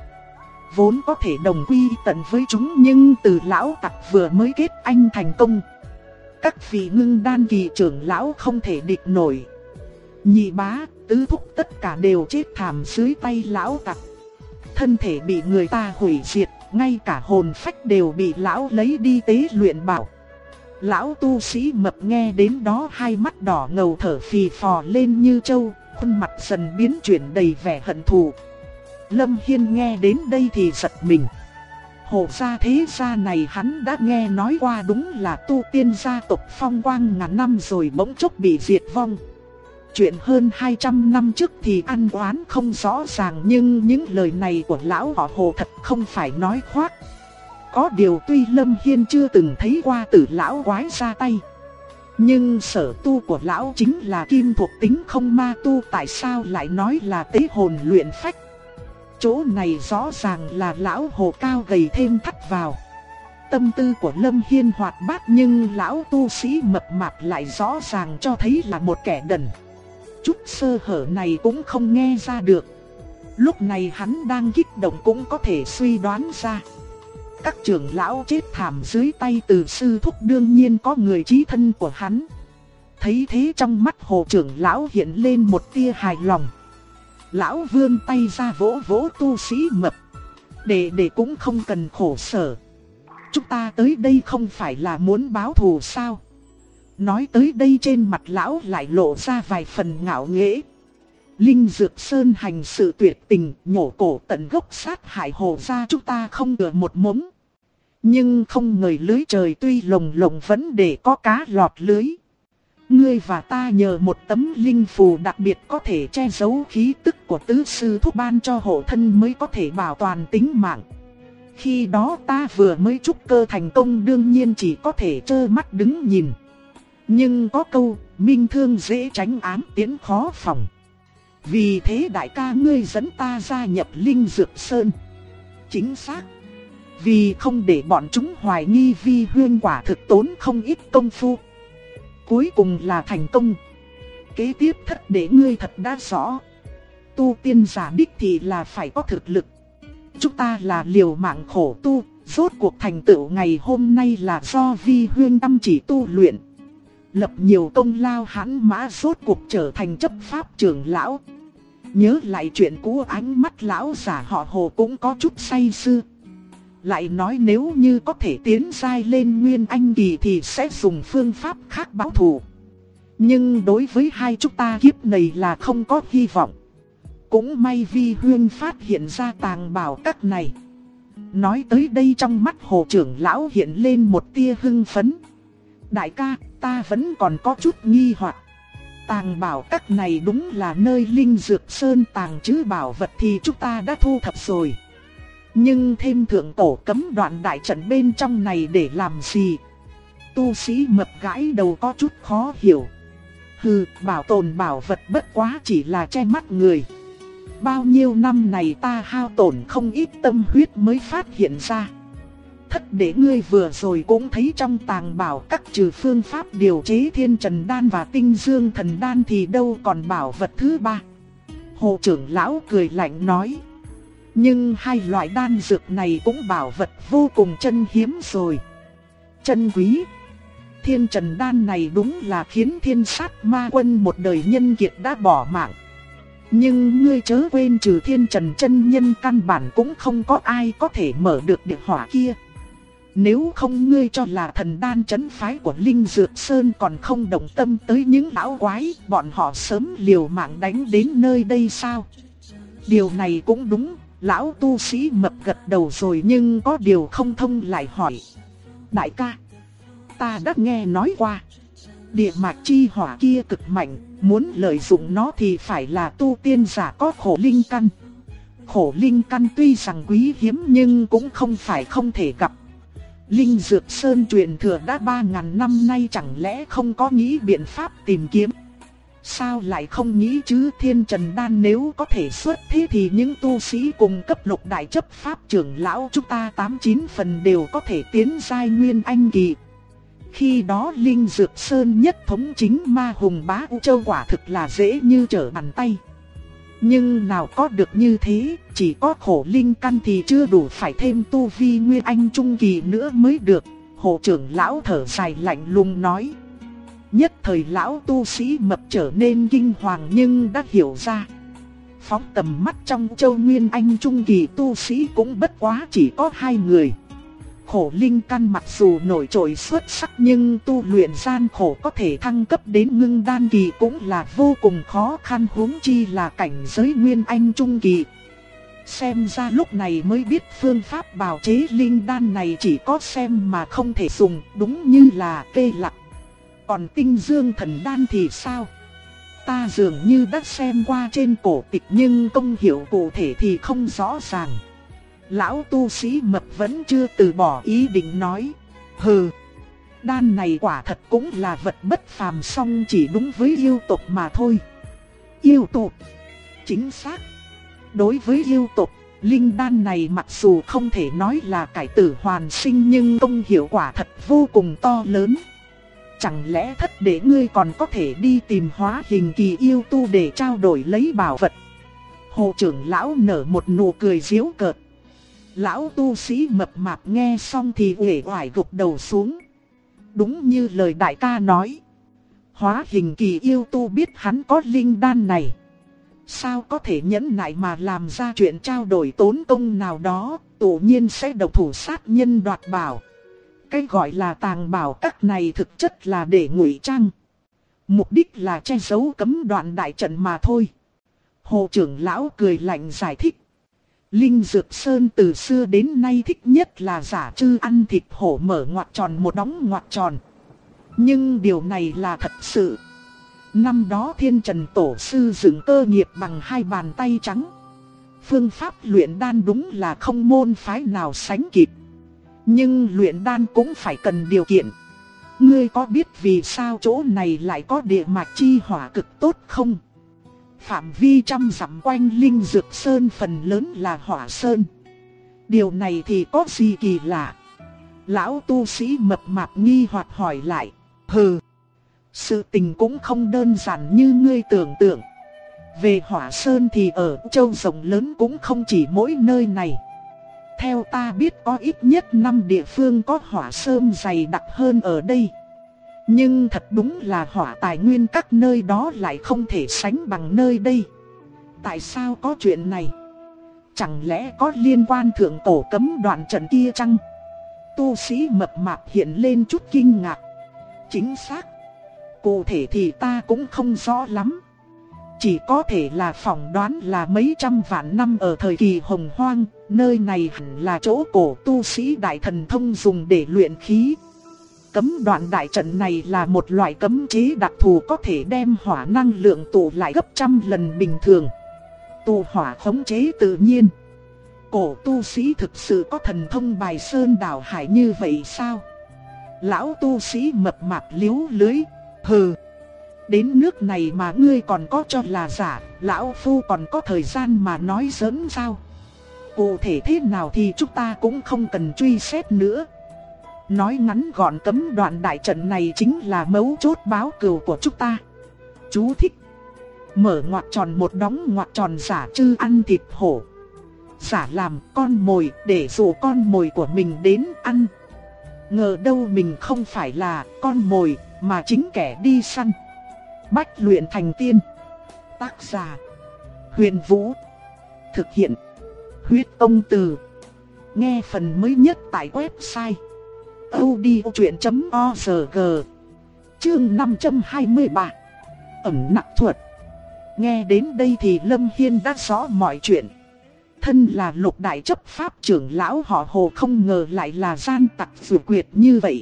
Vốn có thể đồng quy tận với chúng nhưng Từ lão tặc vừa mới kết anh thành công. Các vị ngưng đan kỳ trưởng lão không thể địch nổi. Nhị bá, tứ thúc tất cả đều chết thảm dưới tay lão tặc. Thân thể bị người ta hủy diệt, ngay cả hồn phách đều bị lão lấy đi tế luyện bảo. Lão tu sĩ mập nghe đến đó hai mắt đỏ ngầu thở phì phò lên như trâu, khuôn mặt dần biến chuyển đầy vẻ hận thù. Lâm Hiên nghe đến đây thì giật mình. Hồ gia thế gia này hắn đã nghe nói qua, đúng là tu tiên gia tộc phong quang ngàn năm rồi bỗng chốc bị diệt vong. Chuyện hơn 200 năm trước thì ăn oán không rõ ràng nhưng những lời này của lão họ Hồ thật không phải nói khoác. Có điều tuy Lâm Hiên chưa từng thấy qua Tử lão quái ra tay, nhưng sở tu của lão chính là kim thuộc tính không ma tu, tại sao lại nói là tế hồn luyện phách? Chỗ này rõ ràng là lão Hồ cao gầy thêm thắt vào. Tâm tư của Lâm Hiên hoạt bát nhưng lão tu sĩ mập mạp lại rõ ràng cho thấy là một kẻ đần. Chút sơ hở này cũng không nghe ra được. Lúc này hắn đang kích động cũng có thể suy đoán ra. Các trưởng lão chết thảm dưới tay Từ sư thúc đương nhiên có người chí thân của hắn. Thấy thế trong mắt Hồ trưởng lão hiện lên một tia hài lòng. Lão vươn tay ra vỗ vỗ tu sĩ mập. Để cũng không cần khổ sở. Chúng ta tới đây không phải là muốn báo thù sao? Nói tới đây trên mặt lão lại lộ ra vài phần ngạo nghễ. Linh Dược Sơn hành sự tuyệt tình, nhổ cổ tận gốc sát hại Hồ gia chúng ta không được một mống. Nhưng không ngờ lưới trời tuy lồng lồng vẫn để có cá lọt lưới. Ngươi và ta nhờ một tấm linh phù đặc biệt có thể che giấu khí tức của tứ sư thúc ban cho hộ thân mới có thể bảo toàn tính mạng. Khi đó ta vừa mới trúc cơ thành công đương nhiên chỉ có thể trơ mắt đứng nhìn. Nhưng có câu, minh thương dễ tránh ám tiến khó phòng. Vì thế đại ca ngươi dẫn ta gia nhập Linh Dược Sơn. Chính xác. Vì không để bọn chúng hoài nghi Vi Huyên quả thực tốn không ít công phu. Cuối cùng là thành công. Kế tiếp thất để ngươi thật đã rõ. Tu tiên giả đích thì là phải có thực lực. Chúng ta là liều mạng khổ tu, rốt cuộc thành tựu ngày hôm nay là do Vi Huyên chăm chỉ tu luyện. Lập nhiều công lao hãn mã rốt cuộc trở thành chấp pháp trưởng lão. Nhớ lại chuyện cũ ánh mắt lão giả họ Hồ cũng có chút say sưa. Lại nói nếu như có thể tiến giai lên Nguyên Anh kỳ thì sẽ dùng phương pháp khác báo thù. Nhưng đối với hai chúng ta kiếp này là không có hy vọng. Cũng may Vi Huyên phát hiện ra tàng bảo các này. Nói tới đây trong mắt Hồ trưởng lão hiện lên một tia hưng phấn. Đại ca, ta vẫn còn có chút nghi hoặc. Tàng bảo các này đúng là nơi Linh Dược Sơn tàng trữ bảo vật thì chúng ta đã thu thập rồi. Nhưng thêm thượng tổ cấm đoạn đại trận bên trong này để làm gì? Tu sĩ mập gãi đầu có chút khó hiểu. Hừ, bảo tồn bảo vật bất quá chỉ là che mắt người. Bao nhiêu năm này ta hao tổn không ít tâm huyết mới phát hiện ra. Thất để ngươi vừa rồi cũng thấy trong tàng bảo các trừ phương pháp điều chế Thiên Trần Đan và Tinh Dương Thần Đan thì đâu còn bảo vật thứ ba. Hồ trưởng lão cười lạnh nói. Nhưng hai loại đan dược này cũng bảo vật vô cùng chân hiếm rồi. Chân quý. Thiên Trần Đan này đúng là khiến Thiên Sát Ma Quân một đời nhân kiệt đã bỏ mạng. Nhưng ngươi chớ quên trừ Thiên Trần chân nhân căn bản cũng không có ai có thể mở được địa hỏa kia. Nếu không ngươi cho là thần đan trấn phái của Linh Dược Sơn còn không động tâm tới những lão quái, bọn họ sớm liều mạng đánh đến nơi đây sao? Điều này cũng đúng, lão tu sĩ mập gật đầu rồi nhưng có điều không thông lại hỏi. Đại ca, ta đã nghe nói qua, địa mạch chi hỏa kia cực mạnh, muốn lợi dụng nó thì phải là tu tiên giả có khổ linh căn. Khổ linh căn tuy rằng quý hiếm nhưng cũng không phải không thể gặp. Linh Dược Sơn truyền thừa đã 3.000 năm nay chẳng lẽ không có nghĩ biện pháp tìm kiếm? Sao lại không nghĩ chứ? Thiên Trần Đan nếu có thể xuất thế thì những tu sĩ cùng cấp lục đại chấp pháp trưởng lão chúng ta 8-9 phần đều có thể tiến giai Nguyên Anh kỳ. Khi đó Linh Dược Sơn nhất thống chính ma hùng bá U Châu quả thực là dễ như trở bàn tay. Nhưng nào có được như thế, chỉ có khổ linh căn thì chưa đủ, phải thêm tu vi Nguyên Anh trung kỳ nữa mới được. Hồ trưởng lão thở dài lạnh lùng nói. Nhất thời lão tu sĩ mập trở nên kinh hoàng nhưng đã hiểu ra. Phóng tầm mắt trong Châu Nguyên Anh trung kỳ tu sĩ cũng bất quá chỉ có 2 người. Khổ linh căn mặc dù nổi trội xuất sắc nhưng tu luyện gian khổ có thể thăng cấp đến ngưng đan kỳ cũng là vô cùng khó khăn, huống chi là cảnh giới Nguyên Anh trung kỳ. Xem ra lúc này mới biết phương pháp bào chế linh đan này chỉ có xem mà không thể dùng, đúng như là cây lạc. Còn Tinh Dương Thần Đan thì sao? Ta dường như đã xem qua trên cổ tịch nhưng công hiệu cụ thể thì không rõ ràng. Lão tu sĩ mập vẫn chưa từ bỏ ý định nói. Hừ, đan này quả thật cũng là vật bất phàm, song chỉ đúng với yêu tộc mà thôi. Yêu tộc? Chính xác. Đối với yêu tộc, linh đan này mặc dù không thể nói là cải tử hoàn sinh nhưng công hiệu quả thật vô cùng to lớn. Chẳng lẽ thất để ngươi còn có thể đi tìm hóa hình kỳ yêu tu để trao đổi lấy bảo vật? Hồ trưởng lão nở một nụ cười giễu cợt. Lão tu sĩ mập mạp nghe xong thì uể oải gục đầu xuống. Đúng như lời đại ca nói. Hóa hình kỳ yêu tu biết hắn có linh đan này. Sao có thể nhẫn nại mà làm ra chuyện trao đổi tốn công nào đó, tự nhiên sẽ độc thủ sát nhân đoạt bảo. Cái gọi là tàng bảo các này thực chất là để ngụy trang. Mục đích là che giấu cấm đoạn đại trận mà thôi. Hồ trưởng lão cười lạnh giải thích. Linh Dược Sơn từ xưa đến nay thích nhất là giả trư ăn thịt hổ mở ngoặc tròn một đóng ngoặc tròn. Nhưng điều này là thật sự. Năm đó Thiên Trần Tổ Sư dựng cơ nghiệp bằng hai bàn tay trắng. Phương pháp luyện đan đúng là không môn phái nào sánh kịp. Nhưng luyện đan cũng phải cần điều kiện. Ngươi có biết vì sao chỗ này lại có địa mạch chi hỏa cực tốt không? Phạm vi trăm dặm quanh Linh Dược Sơn phần lớn là hỏa sơn. Điều này thì có gì kỳ lạ? Lão tu sĩ mập mạp nghi hoặc hỏi lại. Hừ, sự tình cũng không đơn giản như ngươi tưởng tượng. Về hỏa sơn thì ở châu rộng lớn cũng không chỉ mỗi nơi này. Theo ta biết có ít nhất 5 địa phương có hỏa sơn dày đặc hơn ở đây. Nhưng thật đúng là hỏa tài nguyên các nơi đó lại không thể sánh bằng nơi đây. Tại sao có chuyện này? Chẳng lẽ có liên quan thượng tổ cấm đoạn trận kia chăng? Tu sĩ mập mạp hiện lên chút kinh ngạc. Chính xác. Cụ thể thì ta cũng không rõ lắm. Chỉ có thể là phỏng đoán là mấy trăm vạn năm ở thời kỳ hồng hoang, nơi này hẳn là chỗ cổ tu sĩ đại thần thông dùng để luyện khí. Cấm đoạn đại trận này là một loại cấm chế đặc thù có thể đem hỏa năng lượng tụ lại gấp trăm lần bình thường. Tụ hỏa khống chế tự nhiên. Cổ tu sĩ thực sự có thần thông bài sơn đảo hải như vậy sao? Lão tu sĩ mập mạp liếu lưới. Hừ, đến nước này mà ngươi còn có cho là giả, lão phu còn có thời gian mà nói giỡn sao? Cụ thể thế nào thì chúng ta cũng không cần truy xét nữa. Nói ngắn gọn, cấm đoạn đại trận này chính là mấu chốt báo cừu của chúng ta. Chú thích: mở ngoặc tròn một đóng ngoặc tròn giả trư ăn thịt hổ. Giả làm con mồi để dụ con mồi của mình đến ăn. Ngờ đâu mình không phải là con mồi mà chính kẻ đi săn. Bách luyện thành tiên. Tác giả: Huyền Vũ. Thực hiện: Huyết Công Từ. Nghe phần mới nhất tại website audiochuyện.org. Chương 523. Ẩn nặc thuật. Nghe đến đây thì Lâm Hiên đã rõ mọi chuyện. Thân là Lục đại chấp pháp trưởng lão họ Hồ không ngờ lại là gian tặc vừa quyệt như vậy.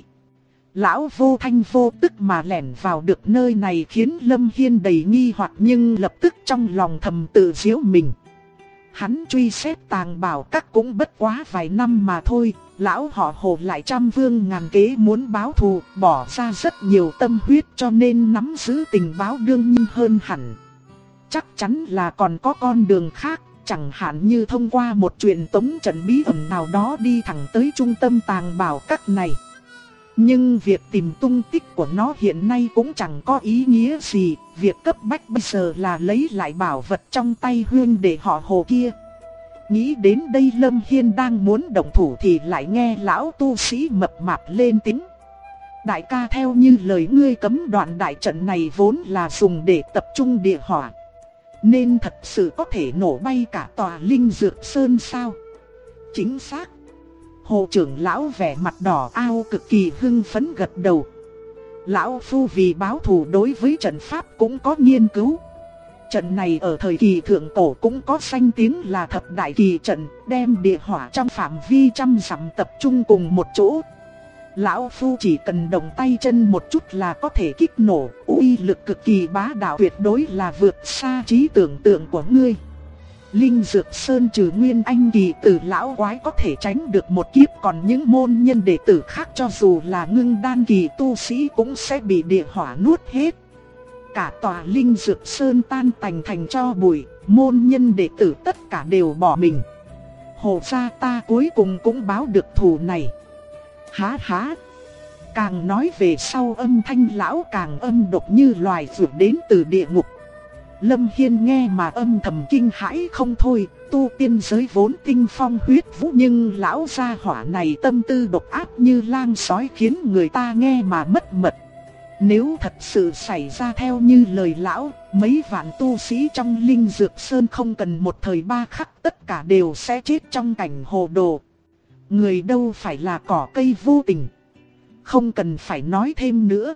Lão vô thanh vô tức mà lẻn vào được nơi này khiến Lâm Hiên đầy nghi hoặc, nhưng lập tức trong lòng thầm tự giễu mình. Hắn truy xét tàng bảo các cũng bất quá vài năm mà thôi, lão họ Hồ lại trăm phương ngàn kế muốn báo thù, bỏ ra rất nhiều tâm huyết, cho nên nắm giữ tình báo đương nhiên hơn hẳn. Chắc chắn là còn có con đường khác, chẳng hạn như thông qua một truyền tống trận bí ẩn nào đó đi thẳng tới trung tâm tàng bảo các này. Nhưng việc tìm tung tích của nó hiện nay cũng chẳng có ý nghĩa gì, việc cấp bách bây giờ là lấy lại bảo vật trong tay huynh đệ họ Hồ kia. Nghĩ đến đây Lâm Hiên đang muốn động thủ thì lại nghe lão tu sĩ mập mạp lên tiếng. Đại ca, theo như lời ngươi, cấm đoạn đại trận này vốn là dùng để tập trung địa hỏa, nên thật sự có thể nổ bay cả tòa Linh Dược Sơn sao? Chính xác. Hồ trưởng lão vẻ mặt đỏ ao cực kỳ hưng phấn gật đầu. Lão phu vì báo thù đối với trận pháp cũng có nghiên cứu. Trận này ở thời kỳ thượng cổ cũng có danh tiếng là thập đại kỳ trận, đem địa hỏa trong phạm vi trăm dặm tập trung cùng một chỗ. Lão phu chỉ cần động tay chân một chút là có thể kích nổ, uy lực cực kỳ bá đạo, tuyệt đối là vượt xa trí tưởng tượng của ngươi. Linh Dược Sơn trừ Nguyên Anh kỳ tử lão quái có thể tránh được một kiếp, còn những môn nhân đệ tử khác cho dù là ngưng đan kỳ tu sĩ cũng sẽ bị địa hỏa nuốt hết. Cả tòa Linh Dược Sơn tan tành thành tro bụi, môn nhân đệ tử tất cả đều bỏ mình. Hồ gia ta cuối cùng cũng báo được thù này. Há há. Càng nói về sau âm thanh lão càng âm độc như loài vượt đến từ địa ngục. Lâm Hiên nghe mà âm thầm kinh hãi không thôi, tu tiên giới vốn tinh phong huyết vũ nhưng lão gia hỏa này tâm tư độc ác như lang sói khiến người ta nghe mà mất mật. Nếu thật sự xảy ra theo như lời lão, mấy vạn tu sĩ trong Linh Dược Sơn không cần một thời ba khắc tất cả đều sẽ chết trong cảnh hồ đồ. Người đâu phải là cỏ cây vô tình. Không cần phải nói thêm nữa.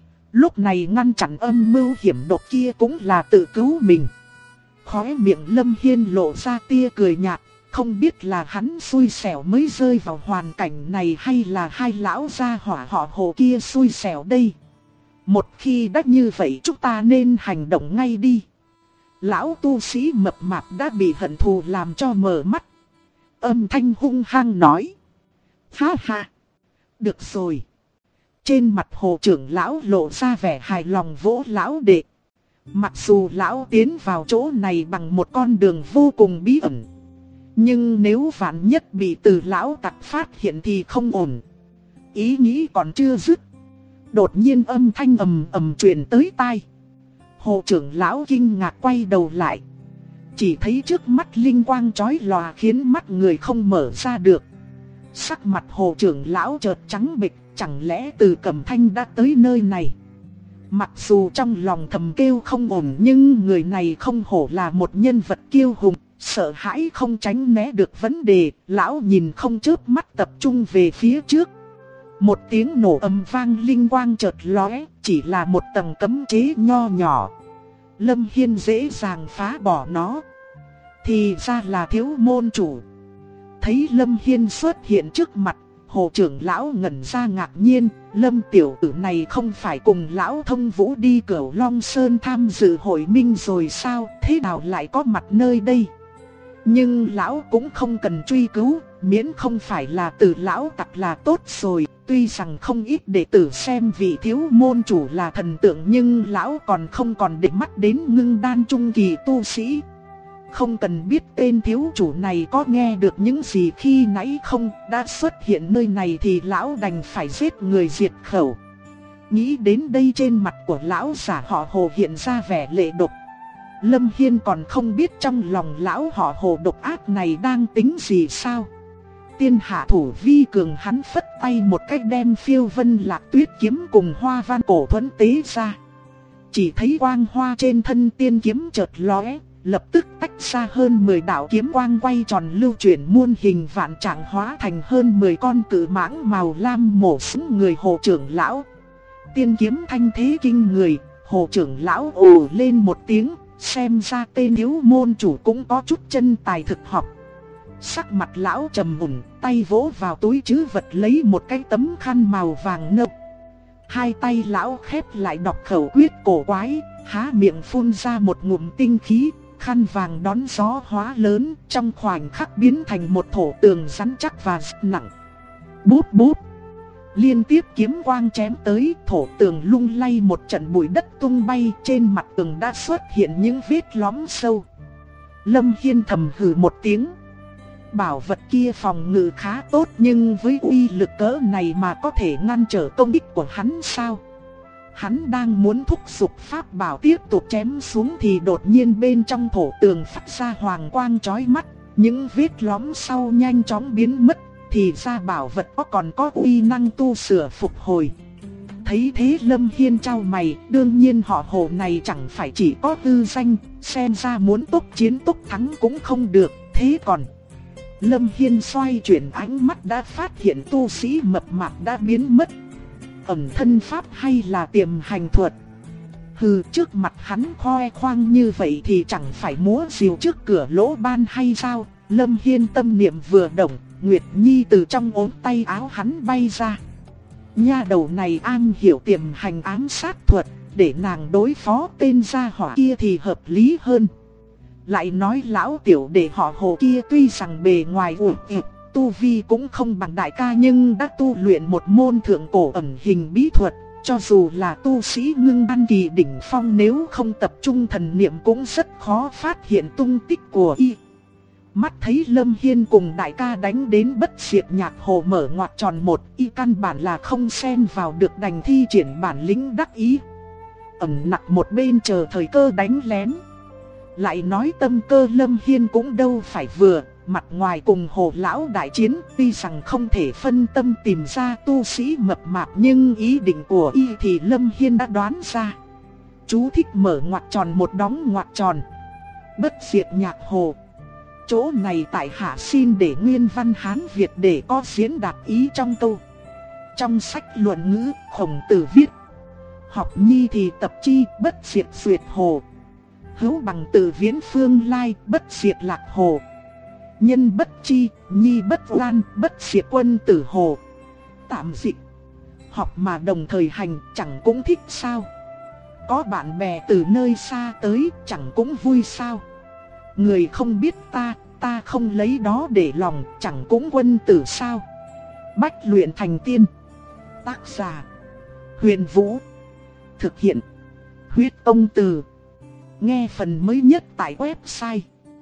Lúc này ngăn chặn âm mưu hiểm độc kia cũng là tự cứu mình. Khóe miệng Lâm Hiên lộ ra tia cười nhạt, không biết là hắn xui xẻo mới rơi vào hoàn cảnh này hay là hai lão gia hỏa họ Hồ kia xui xẻo đây. Một khi đã như vậy chúng ta nên hành động ngay đi. Lão tu sĩ mập mạp đã bị hận thù làm cho mở mắt. Âm thanh hung hăng nói. Ha ha, được rồi. Trên mặt Hồ trưởng lão lộ ra vẻ hài lòng vỗ lão đệ. Mặc dù lão tiến vào chỗ này bằng một con đường vô cùng bí ẩn, nhưng nếu vạn nhất bị từ lão tặc phát hiện thì không ổn. Ý nghĩ còn chưa dứt, đột nhiên âm thanh ầm ầm truyền tới tai. Hồ trưởng lão kinh ngạc quay đầu lại, chỉ thấy trước mắt linh quang chói lòa khiến mắt người không mở ra được. Sắc mặt Hồ trưởng lão chợt trắng bệch, chẳng lẽ Từ Cẩm Thanh đã tới nơi này? Mặc dù trong lòng thầm kêu không ổn nhưng người này không hổ là một nhân vật kiêu hùng, sợ hãi không tránh né được vấn đề, lão nhìn không chớp mắt tập trung về phía trước. Một tiếng nổ ầm vang, linh quang chợt lóe, chỉ là một tầng cấm chế nho nhỏ. Lâm Hiên dễ dàng phá bỏ nó. Thì ra là Thiếu môn chủ. Thấy Lâm Hiên xuất hiện trước mặt, Hồ trưởng lão ngẩn ra ngạc nhiên. Lâm tiểu tử này không phải cùng lão Thông Vũ đi Cửu Long Sơn tham dự hội minh rồi sao? Thế nào lại có mặt nơi đây? Nhưng lão cũng không cần truy cứu, miễn không phải là từ lão tặc là tốt rồi. Tuy rằng không ít đệ tử xem vị thiếu môn chủ là thần tượng, nhưng lão không còn để mắt đến ngưng đan trung kỳ tu sĩ. Không cần biết tên thiếu chủ này có nghe được những gì khi nãy không, đã xuất hiện nơi này thì lão đành phải giết người diệt khẩu. Nghĩ đến đây trên mặt của lão giả họ Hồ hiện ra vẻ lệ độc. Lâm Hiên còn không biết trong lòng lão họ Hồ độc ác này đang tính gì sao. Tiên hạ thủ vi cường, hắn phất tay một cách đem Phiêu Vân Lạc Tuyết kiếm cùng Hoa Văn Cổ Thuẫn tế ra. Chỉ thấy quang hoa trên thân tiên kiếm chợt lóe, lập tức tách ra hơn 10 đạo kiếm quang quay tròn lưu chuyển muôn hình vạn trạng, hóa thành hơn 10 con cự mãng màu lam mổ xuống người Hồ trưởng lão. Tiên kiếm thanh thế kinh người, Hồ trưởng lão ồ lên một tiếng, xem ra tên thiếu môn chủ cũng có chút chân tài thực học. Sắc mặt lão trầm mùn, tay vỗ vào túi trữ vật lấy một cái tấm khăn màu vàng nâu. Hai tay lão khép lại đọc khẩu quyết cổ quái, há miệng phun ra một ngụm tinh khí, khăn vàng đón gió hóa lớn, trong khoảnh khắc biến thành một thổ tường rắn chắc và rất nặng. Bút bút, liên tiếp kiếm quang chém tới, thổ tường lung lay, một trận bụi đất tung bay, trên mặt tường đã xuất hiện những vết lõm sâu. Lâm Hiên thầm hừ một tiếng. Bảo vật kia phòng ngự khá tốt, nhưng với uy lực cỡ này mà có thể ngăn trở công kích của hắn sao? Hắn đang muốn thúc giục pháp bảo tiếp tục chém xuống thì đột nhiên bên trong thổ tường phát ra hoàng quang chói mắt, những vết lõm sau nhanh chóng biến mất, thì ra bảo vật còn có uy năng tu sửa phục hồi. Thấy thế Lâm Hiên chau mày, đương nhiên họ Hồ này chẳng phải chỉ có hư danh, xem ra muốn tốc chiến tốc thắng cũng không được, thế còn... Lâm Hiên xoay chuyển ánh mắt đã phát hiện tu sĩ mập mạp đã biến mất. Ẩn thân pháp hay là tiềm hành thuật? Hừ, trước mặt hắn khoe khoang như vậy thì chẳng phải múa rìu trước cửa lỗ ban hay sao? Lâm Hiên tâm niệm vừa động, Nguyệt Nhi từ trong ốm tay áo hắn bay ra. Nha đầu này am hiểu tiềm hành ám sát thuật, để nàng đối phó tên gia hỏa kia thì hợp lý hơn. Lại nói lão tiểu đệ họ Hồ kia tuy rằng bề ngoài uể oải, tu vi cũng không bằng đại ca, nhưng đã tu luyện một môn thượng cổ ẩn hình bí thuật, cho dù là tu sĩ ngưng đan kỳ đỉnh phong nếu không tập trung thần niệm cũng rất khó phát hiện tung tích của y. Mắt thấy Lâm Hiên cùng đại ca đánh đến bất diệt nhạc hồ mở ngoặc tròn một, y căn bản là không xen vào được, đành thi triển bản lĩnh đắc ý ẩn nặc một bên chờ thời cơ đánh lén. Lại nói tâm cơ Lâm Hiên cũng đâu phải vừa, mặt ngoài cùng Hồ lão đại chiến, tuy rằng không thể phân tâm tìm ra tu sĩ mập mạp, nhưng ý định của y thì Lâm Hiên đã đoán ra. Chú thích mở ngoặc tròn một đóng ngoặc tròn. Bất diệt nhạc hồ. Chỗ này tại hạ xin để nguyên văn Hán Việt để có diễn đạt ý trong câu. Trong sách luận ngữ, Khổng Tử viết: học nhi thì tập chi, bất diệt duyệt hồ. Hữu bằng từ viễn phương lai, bất diệt lạc hồ. Nhân bất chi, nhi bất oan, bất diệt quân tử hồ. Tạm dịch: học mà đồng thời hành chẳng cũng thích sao? Có bạn bè từ nơi xa tới chẳng cũng vui sao? Người không biết ta, ta không lấy đó để lòng, chẳng cũng quân tử sao? Bách luyện thành tiên. Tác giả: Huyền Vũ. Thực hiện: Huyết Tông Từ. Nghe phần mới nhất tại website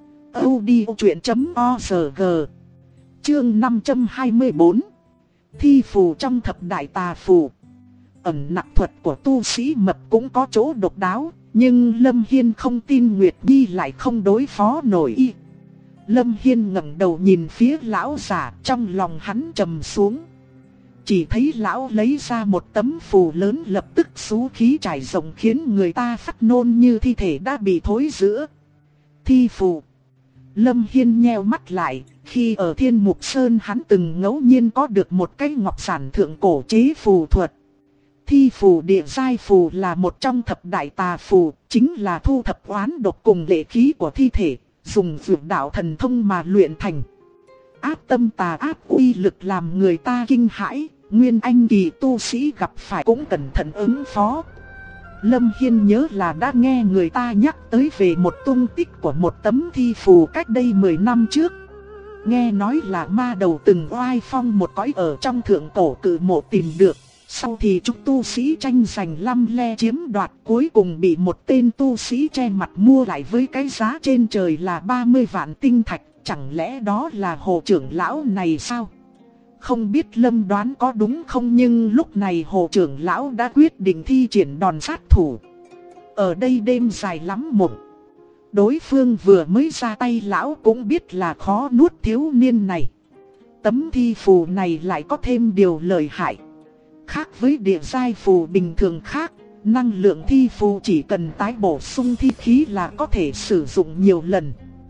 audiochuyện.org. Chương 524. Thi phù trong thập đại tà phù. Ẩn nặc thuật của tu sĩ mập cũng có chỗ độc đáo, nhưng Lâm Hiên không tin Nguyệt Nhi lại không đối phó nổi y. Lâm Hiên ngẩng đầu nhìn phía lão giả, trong lòng hắn trầm xuống. Chỉ thấy lão lấy ra một tấm phù lớn, lập tức xú khí trải rộng khiến người ta phát nôn như thi thể đã bị thối rữa. Thi phù. Lâm Hiên nheo mắt lại, khi ở Thiên Mục Sơn hắn từng ngẫu nhiên có được một cái ngọc sản thượng cổ chế phù thuật. Thi phù địa giai phù là một trong thập đại tà phù, chính là thu thập oán độc cùng lệ khí của thi thể, dùng vượt đạo thần thông mà luyện thành. Áp tâm tà áp uy lực làm người ta kinh hãi, nguyên anh kỳ tu sĩ gặp phải cũng cẩn thận ứng phó. Lâm Hiên nhớ là đã nghe người ta nhắc tới về một tung tích của một tấm thi phù cách đây 10 năm trước. Nghe nói là ma đầu từng oai phong một cõi ở trong thượng cổ cự mộ tìm được. Sau thì chúng tu sĩ tranh giành lăm le chiếm đoạt, cuối cùng bị một tên tu sĩ che mặt mua lại với cái giá trên trời là 30 vạn tinh thạch. Chẳng lẽ đó là Hồ trưởng lão này sao? Không biết Lâm đoán có đúng không, nhưng lúc này Hồ trưởng lão đã quyết định thi triển đòn sát thủ. Ở đây đêm dài lắm mộng. Đối phương vừa mới ra tay lão cũng biết là khó nuốt thiếu niên này. Tấm thi phù này lại có thêm điều lợi hại. Khác với địa giai phù bình thường khác, năng lượng thi phù chỉ cần tái bổ sung thi khí là có thể sử dụng nhiều lần.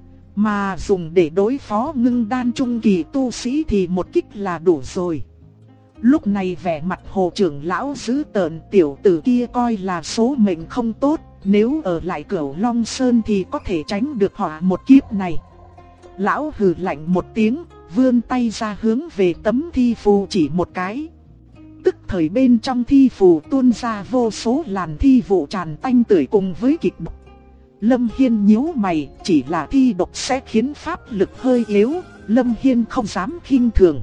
Mà dùng để đối phó ngưng đan trung kỳ tu sĩ thì một kích là đủ rồi. Lúc này vẻ mặt Hồ trưởng lão dữ tợn, tiểu tử kia coi là số mệnh không tốt, nếu ở lại Cửu Long Sơn thì có thể tránh được họa một kiếp này. Lão hừ lạnh một tiếng, vươn tay ra hướng về tấm thi phù chỉ một cái. Tức thời bên trong thi phù tuôn ra vô số làn thi vụ tràn tanh tưởi cùng với kịch độc. Lâm Hiên nhíu mày, chỉ là thi độc sẽ khiến pháp lực hơi yếu, Lâm Hiên không dám khinh thường.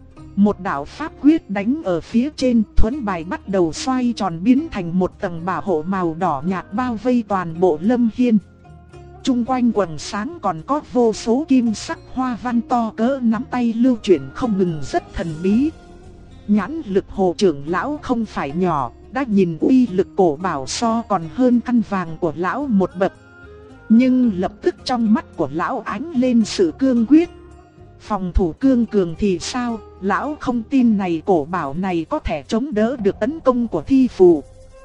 Một đạo pháp quyết đánh ở phía trên, thuẫn bài bắt đầu xoay tròn biến thành một tầng bảo hộ màu đỏ nhạt bao vây toàn bộ Lâm Hiên. Trung quanh quần sáng còn có vô số kim sắc hoa văn to cỡ nắm tay lưu chuyển không ngừng, rất thần bí. Nhãn lực Hồ trưởng lão không phải nhỏ, đã nhìn uy lực cổ bảo so còn hơn căn vàng của lão một bậc. Nhưng lập tức trong mắt của lão ánh lên sự cương quyết. Phòng thủ cương cường thì sao, lão không tin này cổ bảo này có thể chống đỡ được tấn công của thi phù.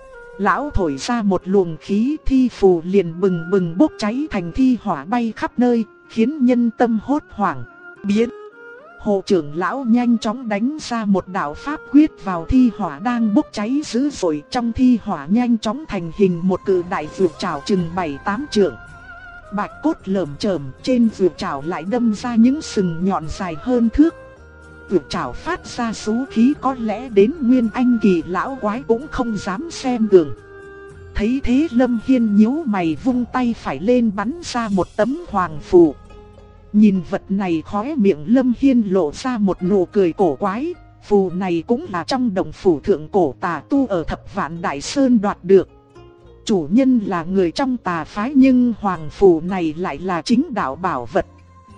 Lão thổi ra một luồng khí, thi phù liền bừng bừng bốc cháy thành thi hỏa bay khắp nơi, khiến nhân tâm hốt hoảng, biến. Hồ trưởng lão nhanh chóng đánh ra một đạo pháp quyết vào thi hỏa đang bốc cháy dữ dội, trong thi hỏa nhanh chóng thành hình một cự đại vượt trảo chừng 7-8 trượng. Bạch cốt lởm chởm, trên vượt trảo lại đâm ra những sừng nhọn dài hơn thước. Vượt trảo phát ra số khí có lẽ đến nguyên anh kỳ lão quái cũng không dám xem thường. Thấy thế Lâm Hiên nhíu mày, vung tay phải lên bắn ra một tấm hoàng phù. Nhìn vật này khóe miệng Lâm Hiên lộ ra một nụ cười cổ quái. Phù này cũng là trong đồng phủ thượng cổ tà tu ở Thập Vạn Đại Sơn đoạt được. Chủ nhân là người trong tà phái, nhưng hoàng phù này lại là chính đạo bảo vật.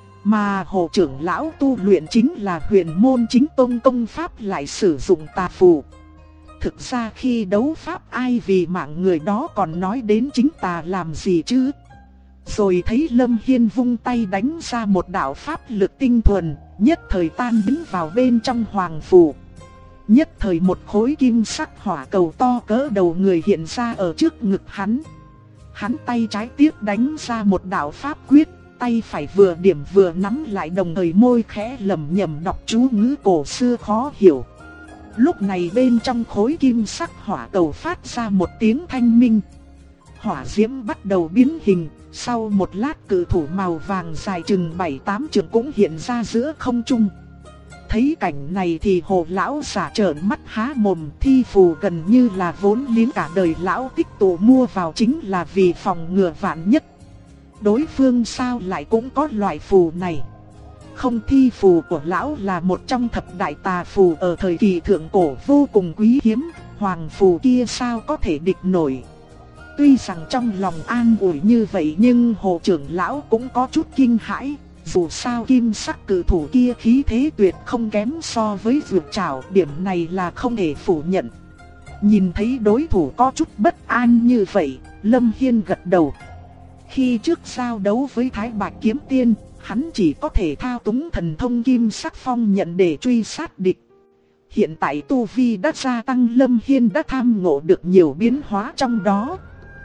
Mà Hồ trưởng lão tu luyện chính là huyền môn chính tông công pháp, lại sử dụng tà phù. Thực ra khi đấu pháp ai vì mạng người đó còn nói đến chính tà làm gì chứ? Rồi thấy Lâm Hiên vung tay đánh ra một đạo pháp lực tinh thuần, nhất thời tan biến vào bên trong hoàng phù. Nhất thời một khối kim sắc hỏa cầu to cỡ đầu người hiện ra ở trước ngực hắn. Hắn tay trái tiếp đánh ra một đạo pháp quyết, tay phải vừa điểm vừa nắm lại, đồng thời môi khẽ lẩm nhẩm đọc chú ngữ cổ xưa khó hiểu. Lúc này bên trong khối kim sắc hỏa cầu phát ra một tiếng thanh minh. Hỏa diễm bắt đầu biến hình, sau một lát cự thủ màu vàng dài chừng 7-8 trượng cũng hiện ra giữa không trung. Thấy cảnh này thì Hồ lão giả trợn mắt há mồm, thi phù gần như là vốn liếng cả đời lão tích tụ mua vào chính là vì phòng ngừa vạn nhất. Đối phương sao lại cũng có loại phù này? Không, thi phù của lão là một trong thập đại tà phù ở thời kỳ thượng cổ vô cùng quý hiếm, hoàng phù kia sao có thể địch nổi. Tuy rằng trong lòng an ủi như vậy nhưng Hồ trưởng lão cũng có chút kinh hãi. Dù sao kim sắc cử thủ kia khí thế tuyệt không kém so với Dược Trảo, điểm này là không thể phủ nhận. Nhìn thấy đối thủ có chút bất an như vậy, Lâm Hiên gật đầu. Khi trước giao đấu với Thái Bạch Kiếm Tiên, hắn chỉ có thể thao túng thần thông kim sắc phong nhận để truy sát địch. Hiện tại tu vi đã gia tăng, Lâm Hiên đã tham ngộ được nhiều biến hóa trong đó.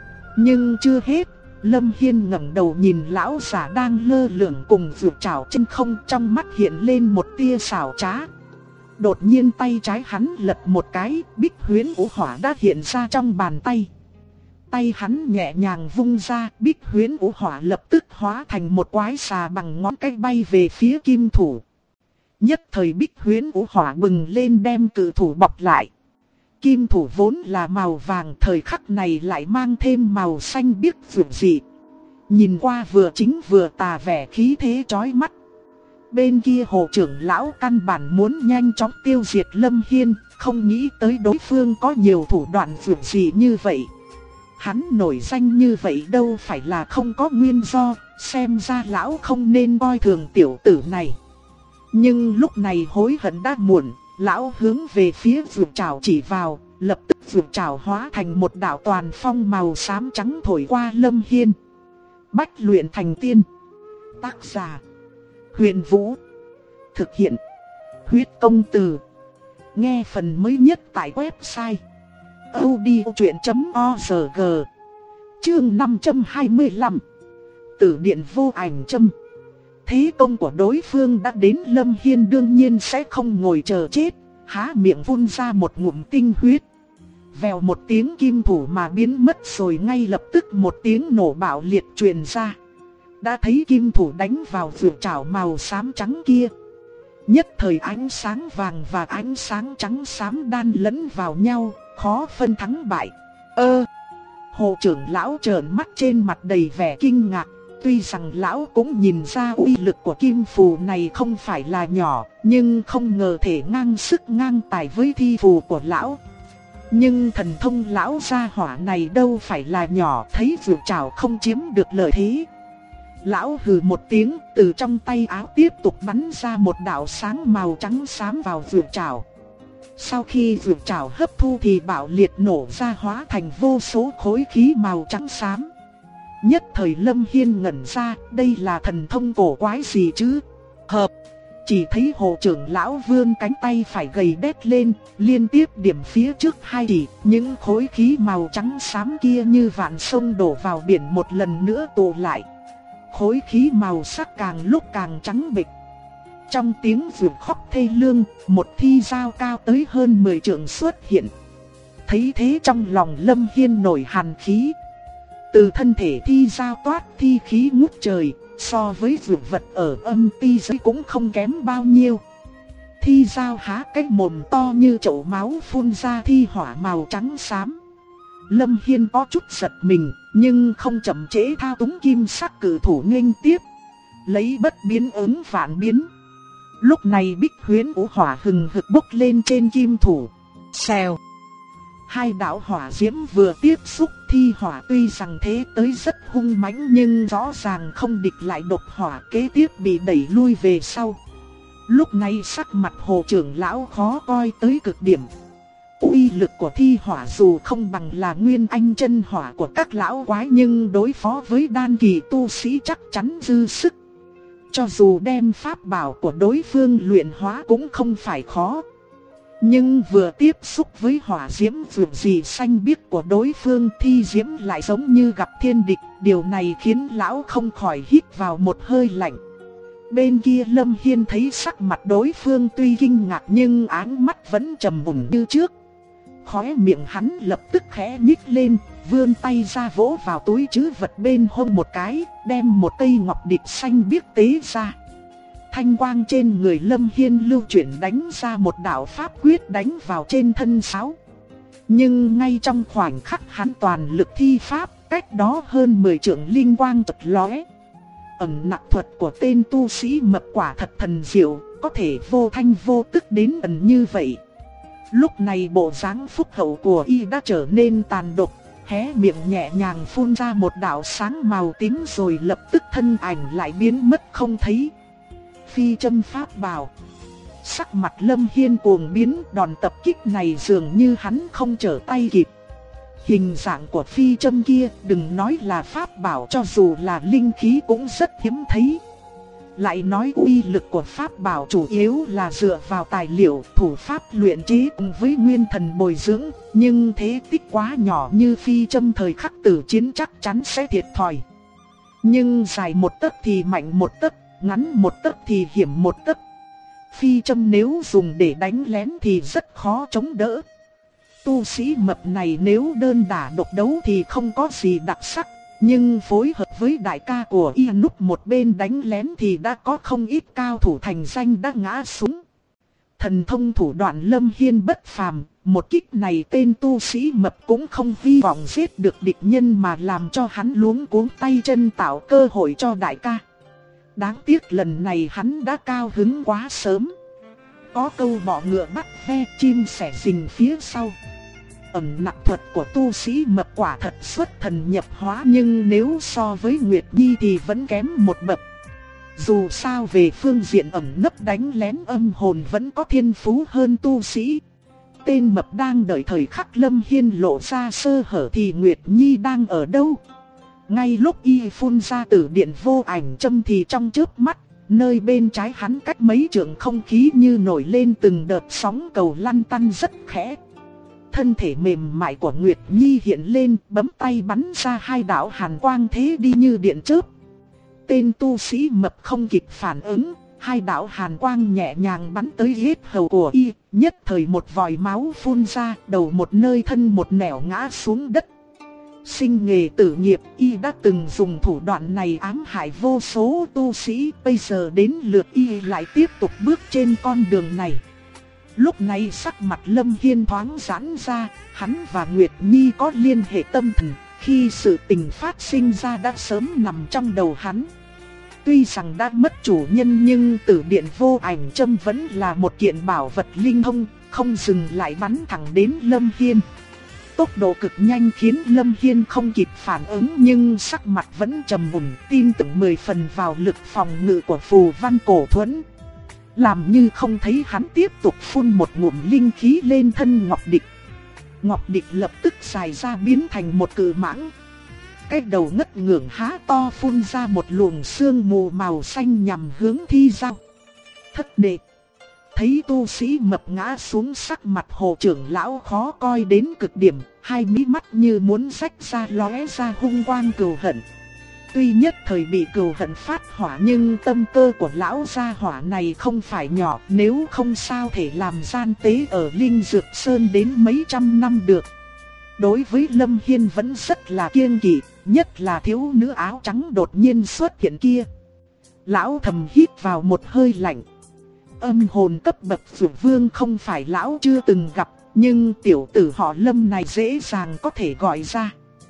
Nhưng chưa hết, Lâm Hiên ngẩng đầu nhìn lão giả đang lơ lửng cùng Dược Trảo trên không, trong mắt hiện lên một tia xảo trá. Đột nhiên tay trái hắn lật một cái, Bích Huyễn Vũ Hỏa đã hiện ra trong bàn tay. Tay hắn nhẹ nhàng vung ra, Bích Huyễn Vũ Hỏa lập tức hóa thành một quái xà bằng ngón cái bay về phía kim thủ. Nhất thời Bích Huyễn Vũ Hỏa bừng lên đem cự thủ bọc lại. Kim thủ vốn là màu vàng, thời khắc này lại mang thêm màu xanh biếc rực rỡ. Nhìn qua vừa chính vừa tà, vẻ khí thế chói mắt. Bên kia Hồ trưởng lão căn bản muốn nhanh chóng tiêu diệt Lâm Hiên, không nghĩ tới đối phương có nhiều thủ đoạn rực rỡ như vậy. Hắn nổi danh như vậy đâu phải là không có nguyên do, xem ra lão không nên coi thường tiểu tử này. Nhưng lúc này hối hận đã muộn. Lão hướng về phía Dược Trảo chỉ vào, lập tức Dược Trảo hóa thành một đạo toàn phong màu xám trắng thổi qua Lâm Hiên. Bách luyện thành tiên. Tác giả: Huyền Vũ. Thực hiện: Huyết Công Từ. Nghe phần mới nhất tại website audiochuyện.org. Chương 525. Tử điện vô ảnh châm. Thế công của đối phương đã đến, Lâm Hiên đương nhiên sẽ không ngồi chờ chết, há miệng phun ra một ngụm tinh huyết. Vèo một tiếng, kim thủ mà biến mất rồi ngay lập tức một tiếng nổ bạo liệt truyền ra. Đã thấy kim thủ đánh vào Dược Trảo màu xám trắng kia. Nhất thời ánh sáng vàng và ánh sáng trắng xám đan lẫn vào nhau, khó phân thắng bại. Hồ trưởng lão trợn mắt, trên mặt đầy vẻ kinh ngạc. Tuy rằng lão cũng nhìn ra uy lực của kim phù này không phải là nhỏ, nhưng không ngờ thể ngang sức ngang tài với thi phù của lão. Nhưng thần thông lão gia hỏa này đâu phải là nhỏ, thấy Dược Trảo không chiếm được lợi thế. Lão hừ một tiếng, từ trong tay áo tiếp tục bắn ra một đạo sáng màu trắng xám vào Dược Trảo. Sau khi Dược Trảo hấp thu thì bạo liệt nổ ra, hóa thành vô số khối khí màu trắng xám. Nhất thời Lâm Hiên ngẩn ra, đây là thần thông cổ quái gì chứ? Chỉ thấy Hồ trưởng lão vươn cánh tay phải gầy đét lên, liên tiếp điểm phía trước hai chỉ, những khối khí màu trắng xám kia như vạn sông đổ vào biển một lần nữa tụ lại. Khối khí màu sắc càng lúc càng trắng bệch. Trong tiếng rượu khóc thê lương, một thi dao cao tới hơn 10 trượng xuất hiện. Thấy thế trong lòng Lâm Hiên nổi hàn khí. Từ thân thể thi dao toát thi khí ngút trời, so với dược vật ở âm ti giới cũng không kém bao nhiêu. Thi dao há cái mồm to như chậu máu phun ra thi hỏa màu trắng xám. Lâm Hiên có chút giật mình, nhưng không chậm trễ thao túng kim sắc cử thủ nghênh tiếp. Lấy bất biến ứng vạn biến. Lúc này Bích Huyễn Vũ Hỏa hừng hực bốc lên trên kim thủ. Xèo. Hai đạo hỏa diễm vừa tiếp xúc, thi hỏa tuy rằng thế tới rất hung mãnh nhưng rõ ràng không địch lại độc hỏa, kế tiếp bị đẩy lui về sau. Lúc này sắc mặt Hồ trưởng lão khó coi tới cực điểm. Uy lực của thi hỏa dù không bằng là nguyên anh chân hỏa của các lão quái, nhưng đối phó với đan kỳ tu sĩ chắc chắn dư sức. Cho dù đem pháp bảo của đối phương luyện hóa cũng không phải khó. Nhưng vừa tiếp xúc với hỏa diễm vượt gì xanh biếc của đối phương, thi diễm lại giống như gặp thiên địch. Điều này khiến lão không khỏi hít vào một hơi lạnh. Bên kia Lâm Hiên thấy sắc mặt đối phương tuy kinh ngạc nhưng áng mắt vẫn trầm mùn như trước. Khóe miệng hắn lập tức khẽ nhích lên, vươn tay ra vỗ vào túi trữ vật bên hông một cái, đem một cây ngọc địch xanh biếc tế ra. Thanh quang trên người Lâm Hiên lưu chuyển đánh ra một đạo pháp quyết đánh vào trên thân sáo. Nhưng ngay trong khoảnh khắc hắn toàn lực thi pháp, cách đó hơn 10 trượng linh quang chợt lóe. Ẩn nặc thuật của tên tu sĩ mập quả thật thần diệu, có thể vô thanh vô tức đến ẩn như vậy. Lúc này bộ dáng phúc hậu của y đã trở nên tàn độc, hé miệng nhẹ nhàng phun ra một đạo sáng màu tím rồi lập tức thân ảnh lại biến mất không thấy. Phi châm pháp bảo. Sắc mặt Lâm Hiên cuồng biến, đòn tập kích này dường như hắn không trở tay kịp. Hình dạng của phi châm kia đừng nói là pháp bảo, cho dù là linh khí cũng rất hiếm thấy. Lại nói uy lực của pháp bảo chủ yếu là dựa vào tài liệu thủ pháp luyện chế cùng với nguyên thần bồi dưỡng. Nhưng thế tích quá nhỏ như phi châm thời khắc tử chiến chắc chắn sẽ thiệt thòi. Nhưng dài một tấc thì mạnh một tấc, ngắn một tấc thì hiểm một tấc. Phi châm nếu dùng để đánh lén thì rất khó chống đỡ. Tu sĩ mập này nếu đơn đả độc đấu thì không có gì đặc sắc, nhưng phối hợp với đại ca của y núp một bên đánh lén thì đã có không ít cao thủ thành danh đã ngã xuống. Thần thông thủ đoạn Lâm Hiên bất phàm, một kích này tên tu sĩ mập cũng không hy vọng giết được địch nhân mà làm cho hắn luống cuống tay chân tạo cơ hội cho đại ca. Đáng tiếc lần này hắn đã cao hứng quá sớm. Có câu bọ ngựa bắt ve, chim sẻ rình phía sau. Ẩn nặc thuật của tu sĩ mập quả thật xuất thần nhập hóa, nhưng nếu so với Nguyệt Nhi thì vẫn kém một bậc. Dù sao về phương diện ẩn nấp đánh lén âm hồn vẫn có thiên phú hơn tu sĩ. Tên mập đang đợi thời khắc Lâm Hiên lộ ra sơ hở thì Nguyệt Nhi đang ở đâu? Ngay lúc y phun ra tử điện vô ảnh châm thì trong chớp mắt, nơi bên trái hắn cách mấy trượng không khí như nổi lên từng đợt sóng cầu lăn tăn rất khẽ. Thân thể mềm mại của Nguyệt Nhi hiện lên, bấm tay bắn ra hai đạo hàn quang thế đi như điện chớp. Tên tu sĩ mập không kịp phản ứng, hai đạo hàn quang nhẹ nhàng bắn tới hết hầu của y, nhất thời một vòi máu phun ra, đầu một nơi thân một nẻo ngã xuống đất. Sinh nghề tử nghiệp, y đã từng dùng thủ đoạn này ám hại vô số tu sĩ, bây giờ đến lượt y lại tiếp tục bước trên con đường này. Lúc này sắc mặt Lâm Hiên thoáng giãn ra, hắn và Nguyệt Nhi có liên hệ tâm thần, khi sự tình phát sinh ra đã sớm nằm trong đầu hắn. Tuy rằng đã mất chủ nhân nhưng tử điện vô ảnh châm vẫn là một kiện bảo vật linh thông, không dừng lại bắn thẳng đến Lâm Hiên. Tốc độ cực nhanh khiến Lâm Hiên không kịp phản ứng, nhưng sắc mặt vẫn trầm mùn, tin tưởng 10 phần vào lực phòng ngự của phù văn cổ thuẫn. Làm như không thấy hắn tiếp tục phun một ngụm linh khí lên thân Ngọc Địch. Ngọc Địch lập tức dài ra biến thành một cự mãng. Cái đầu ngất ngưởng há to phun ra một luồng sương mù màu xanh nhằm hướng Thi Giao. Thất đệ. Thấy tu sĩ mập ngã xuống, sắc mặt Hồ trưởng lão khó coi đến cực điểm, hai mí mắt như muốn rách ra lóe ra hung quang cừu hận. Tuy nhất thời bị cừu hận phát hỏa nhưng tâm cơ của lão gia hỏa này không phải nhỏ, nếu không sao thể làm gian tế ở Linh Dược Sơn đến mấy trăm năm được. Đối với Lâm Hiên vẫn rất là kiêng kỵ, nhất là thiếu nữ áo trắng đột nhiên xuất hiện kia. Lão thầm hít vào một hơi lạnh. Âm hồn cấp bậc Dược Vương không phải lão chưa từng gặp, nhưng tiểu tử họ Lâm này dễ dàng có thể gọi ra.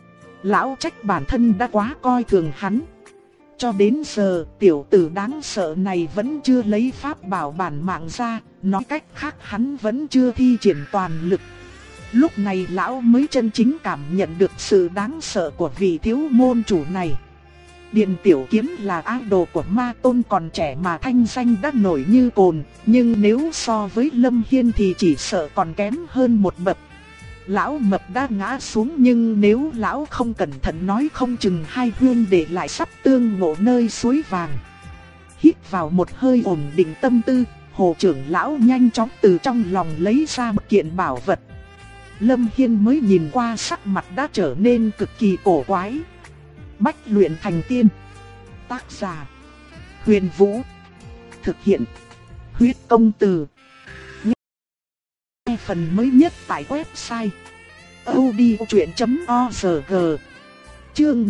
Lão trách bản thân đã quá coi thường hắn. Cho đến giờ tiểu tử đáng sợ này vẫn chưa lấy pháp bảo bản mạng ra, nói cách khác hắn vẫn chưa thi triển toàn lực. Lúc này lão mới chân chính cảm nhận được sự đáng sợ của vị thiếu môn chủ này. Điện Tiểu Kiếm là idol của ma tôn còn trẻ mà thanh danh đã nổi như cồn, nhưng nếu so với Lâm Hiên thì chỉ sợ còn kém hơn một bậc. Lão mập đã ngã xuống, nhưng nếu lão không cẩn thận nói không chừng hai huynh đệ lại sắp tương ngộ nơi suối vàng. Hít vào một hơi ổn định tâm tư, Hồ trưởng lão nhanh chóng từ trong lòng lấy ra một kiện bảo vật. Lâm Hiên mới nhìn qua sắc mặt đã trở nên cực kỳ cổ quái. Bách luyện thành tiên. Tác giả: Huyền Vũ. Thực hiện: Huyết Công Từ. Nghe phần mới nhất tại website audiochuyện.org. Chương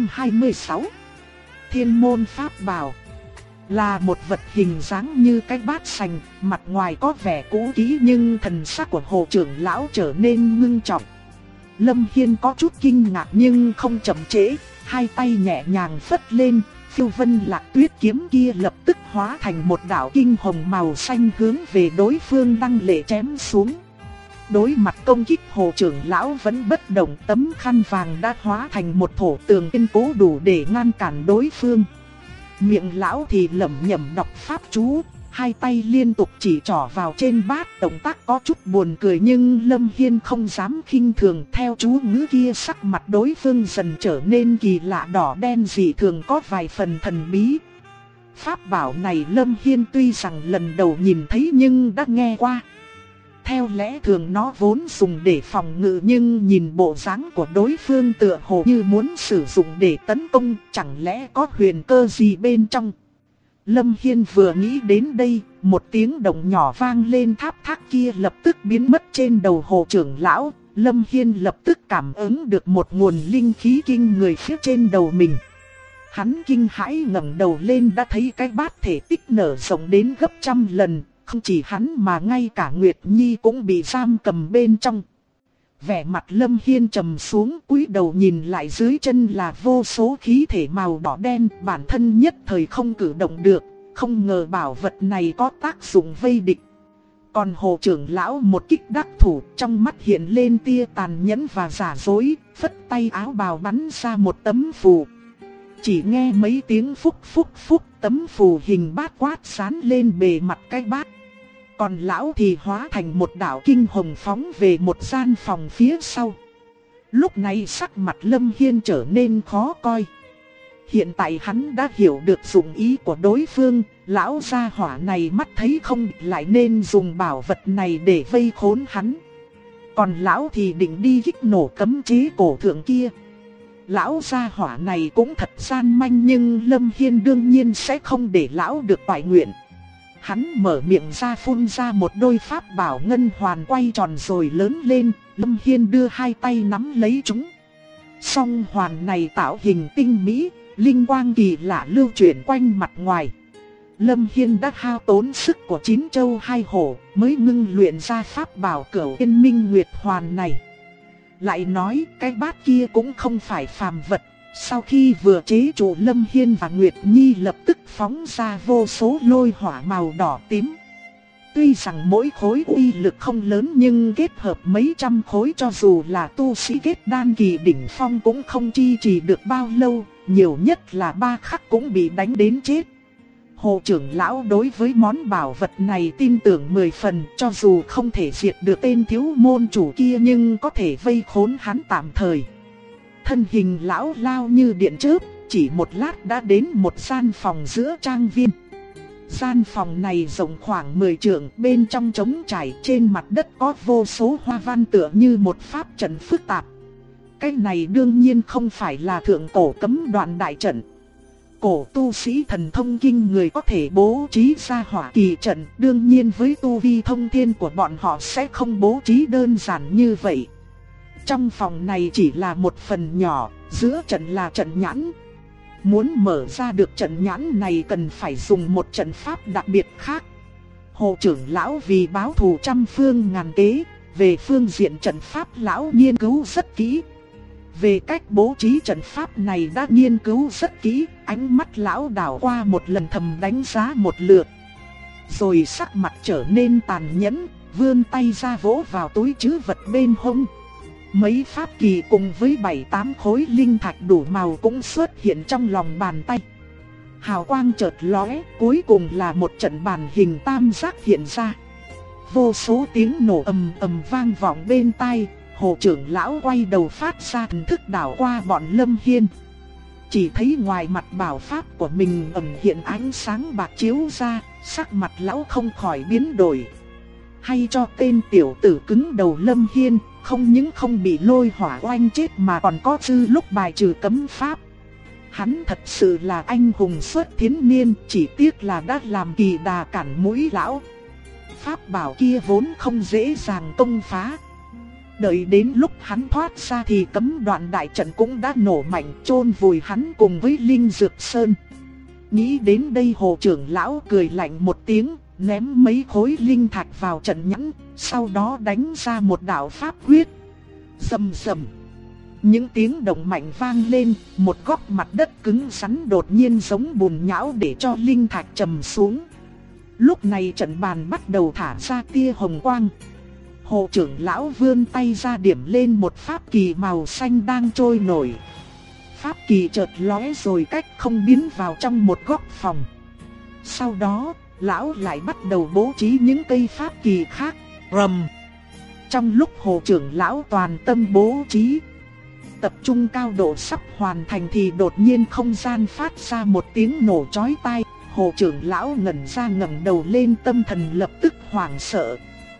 526. Thiên môn pháp bảo. Là một vật hình dáng như cái bát sành, mặt ngoài có vẻ cũ kỹ nhưng thần sắc của Hồ trưởng lão trở nên ngưng trọng. Lâm Hiên có chút kinh ngạc nhưng không chậm trễ, hai tay nhẹ nhàng phất lên, phiêu vân lạc tuyết kiếm kia lập tức hóa thành một đạo kinh hồng màu xanh hướng về đối phương đăng lệ chém xuống. Đối mặt công kích, Hồ trưởng lão vẫn bất động, tấm khăn vàng đã hóa thành một thổ tường kiên cố đủ để ngăn cản đối phương. Miệng lão thì lẩm nhẩm đọc pháp chú, hai tay liên tục chỉ trỏ vào trên bát, động tác có chút buồn cười nhưng Lâm Hiên không dám khinh thường. Theo chú ngữ kia, sắc mặt đối phương dần trở nên kỳ lạ đỏ đen dị thường, có vài phần thần bí. Pháp bảo này Lâm Hiên tuy rằng lần đầu nhìn thấy nhưng đã nghe qua. Theo lẽ thường nó vốn dùng để phòng ngự, nhưng nhìn bộ dáng của đối phương tựa hồ như muốn sử dụng để tấn công, chẳng lẽ có huyền cơ gì bên trong. Lâm Hiên vừa nghĩ đến đây, một tiếng động nhỏ vang lên, tháp thác kia lập tức biến mất trên đầu Hồ trưởng lão. Lâm Hiên lập tức cảm ứng được một nguồn linh khí kinh người phía trên đầu mình. Hắn kinh hãi ngẩng đầu lên đã thấy cái bát thể tích nở rộng đến gấp trăm lần. Không chỉ hắn mà ngay cả Nguyệt Nhi cũng bị giam cầm bên trong. Vẻ mặt Lâm Hiên trầm xuống, cúi đầu nhìn lại dưới chân là vô số khí thể màu đỏ đen, bản thân nhất thời không cử động được, không ngờ bảo vật này có tác dụng vây địch. Còn Hồ trưởng lão một kích đắc thủ, trong mắt hiện lên tia tàn nhẫn và giả dối, phất tay áo bào bắn ra một tấm phù. Chỉ nghe mấy tiếng phúc phúc phúc, tấm phù hình bát quát dán lên bề mặt cái bát. Còn lão thì hóa thành một đạo kinh hồng phóng về một gian phòng phía sau. Lúc này sắc mặt Lâm Hiên trở nên khó coi. Hiện tại hắn đã hiểu được dụng ý của đối phương, lão gia hỏa này mắt thấy không lại nên dùng bảo vật này để vây khốn hắn. Còn lão thì định đi kích nổ cấm chế cổ thượng kia. Lão gia hỏa này cũng thật gian manh, nhưng Lâm Hiên đương nhiên sẽ không để lão được toại nguyện. Hắn mở miệng ra phun ra một đôi pháp bảo ngân hoàn quay tròn rồi lớn lên, Lâm Hiên đưa hai tay nắm lấy chúng. Song hoàn này tạo hình tinh mỹ, linh quang kỳ lạ lưu chuyển quanh mặt ngoài. Lâm Hiên đã hao tốn sức của 9 châu 2 hổ mới ngưng luyện ra pháp bảo Cửu Yên Minh Nguyệt Hoàn này. Lại nói cái bát kia cũng không phải phàm vật. Sau khi vừa chế trụ, Lâm Hiên và Nguyệt Nhi lập tức phóng ra vô số lôi hỏa màu đỏ tím. Tuy rằng mỗi khối uy lực không lớn nhưng kết hợp mấy trăm khối cho dù là tu sĩ kết đan kỳ đỉnh phong cũng không chi trì được bao lâu, nhiều nhất là 3 khắc cũng bị đánh đến chết. Hồ trưởng lão đối với món bảo vật này tin tưởng 10 phần, cho dù không thể diệt được tên thiếu môn chủ kia nhưng có thể vây khốn hắn tạm thời. Thân hình lão lao như điện chớp, chỉ một lát đã đến một gian phòng giữa trang viên. Gian phòng này rộng khoảng 10 trượng, bên trong trống trải, trên mặt đất có vô số hoa văn tựa như một pháp trận phức tạp. Cái này đương nhiên không phải là thượng cổ cấm đoạn đại trận. Cổ tu sĩ thần thông kinh người có thể bố trí ra hỏa kỳ trận, đương nhiên với tu vi thông thiên của bọn họ sẽ không bố trí đơn giản như vậy. Trong phòng này chỉ là một phần nhỏ, giữa trận là trận nhãn. Muốn mở ra được trận nhãn này cần phải dùng một trận pháp đặc biệt khác. Hồ trưởng lão vì báo thù trăm phương ngàn kế, về phương diện trận pháp lão nghiên cứu rất kỹ. Về cách bố trí trận pháp này đã nghiên cứu rất kỹ, ánh mắt lão đảo qua một lần thầm đánh giá một lượt. Rồi sắc mặt trở nên tàn nhẫn, vươn tay ra vỗ vào túi trữ vật bên hông. Mấy pháp kỳ cùng với 7-8 khối linh thạch đủ màu cũng xuất hiện trong lòng bàn tay. Hào quang chợt lóe, cuối cùng là một trận bàn hình tam giác hiện ra. Vô số tiếng nổ ầm ầm vang vọng bên tai, Hồ trưởng lão quay đầu phát ra thần thức đảo qua bọn Lâm Hiên. Chỉ thấy ngoài mặt bảo pháp của mình ẩn hiện ánh sáng bạc chiếu ra, sắc mặt lão không khỏi biến đổi. Hay cho tên tiểu tử cứng đầu Lâm Hiên, không những không bị lôi hỏa oanh chết mà còn có dư lúc bài trừ cấm pháp. Hắn thật sự là anh hùng xuất thiến niên, chỉ tiếc là đã làm kỳ đà cản mũi lão. Pháp bảo kia vốn không dễ dàng công phá. Đợi đến lúc hắn thoát ra thì cấm đoạn đại trận cũng đã nổ mạnh chôn vùi hắn cùng với Linh Dược Sơn. Nghĩ đến đây Hồ trưởng lão cười lạnh một tiếng, ném mấy khối linh thạch vào trận nhẫn, sau đó đánh ra một đạo pháp quyết. Rầm rầm. Những tiếng động mạnh vang lên, một góc mặt đất cứng rắn đột nhiên giống bùn nhão để cho linh thạch trầm xuống. Lúc này trận bàn bắt đầu thả ra tia hồng quang. Hồ trưởng lão vươn tay ra điểm lên một pháp kỳ màu xanh đang trôi nổi. Pháp kỳ chợt lóe rồi cách không biến vào trong một góc phòng. Sau đó, lão lại bắt đầu bố trí những cây pháp kỳ khác. Rầm. Trong lúc hồ trưởng lão toàn tâm bố trí, tập trung cao độ sắp hoàn thành thì đột nhiên không gian phát ra một tiếng nổ chói tai. Hồ trưởng lão ngẩn ra ngẩng đầu lên, tâm thần lập tức hoảng sợ.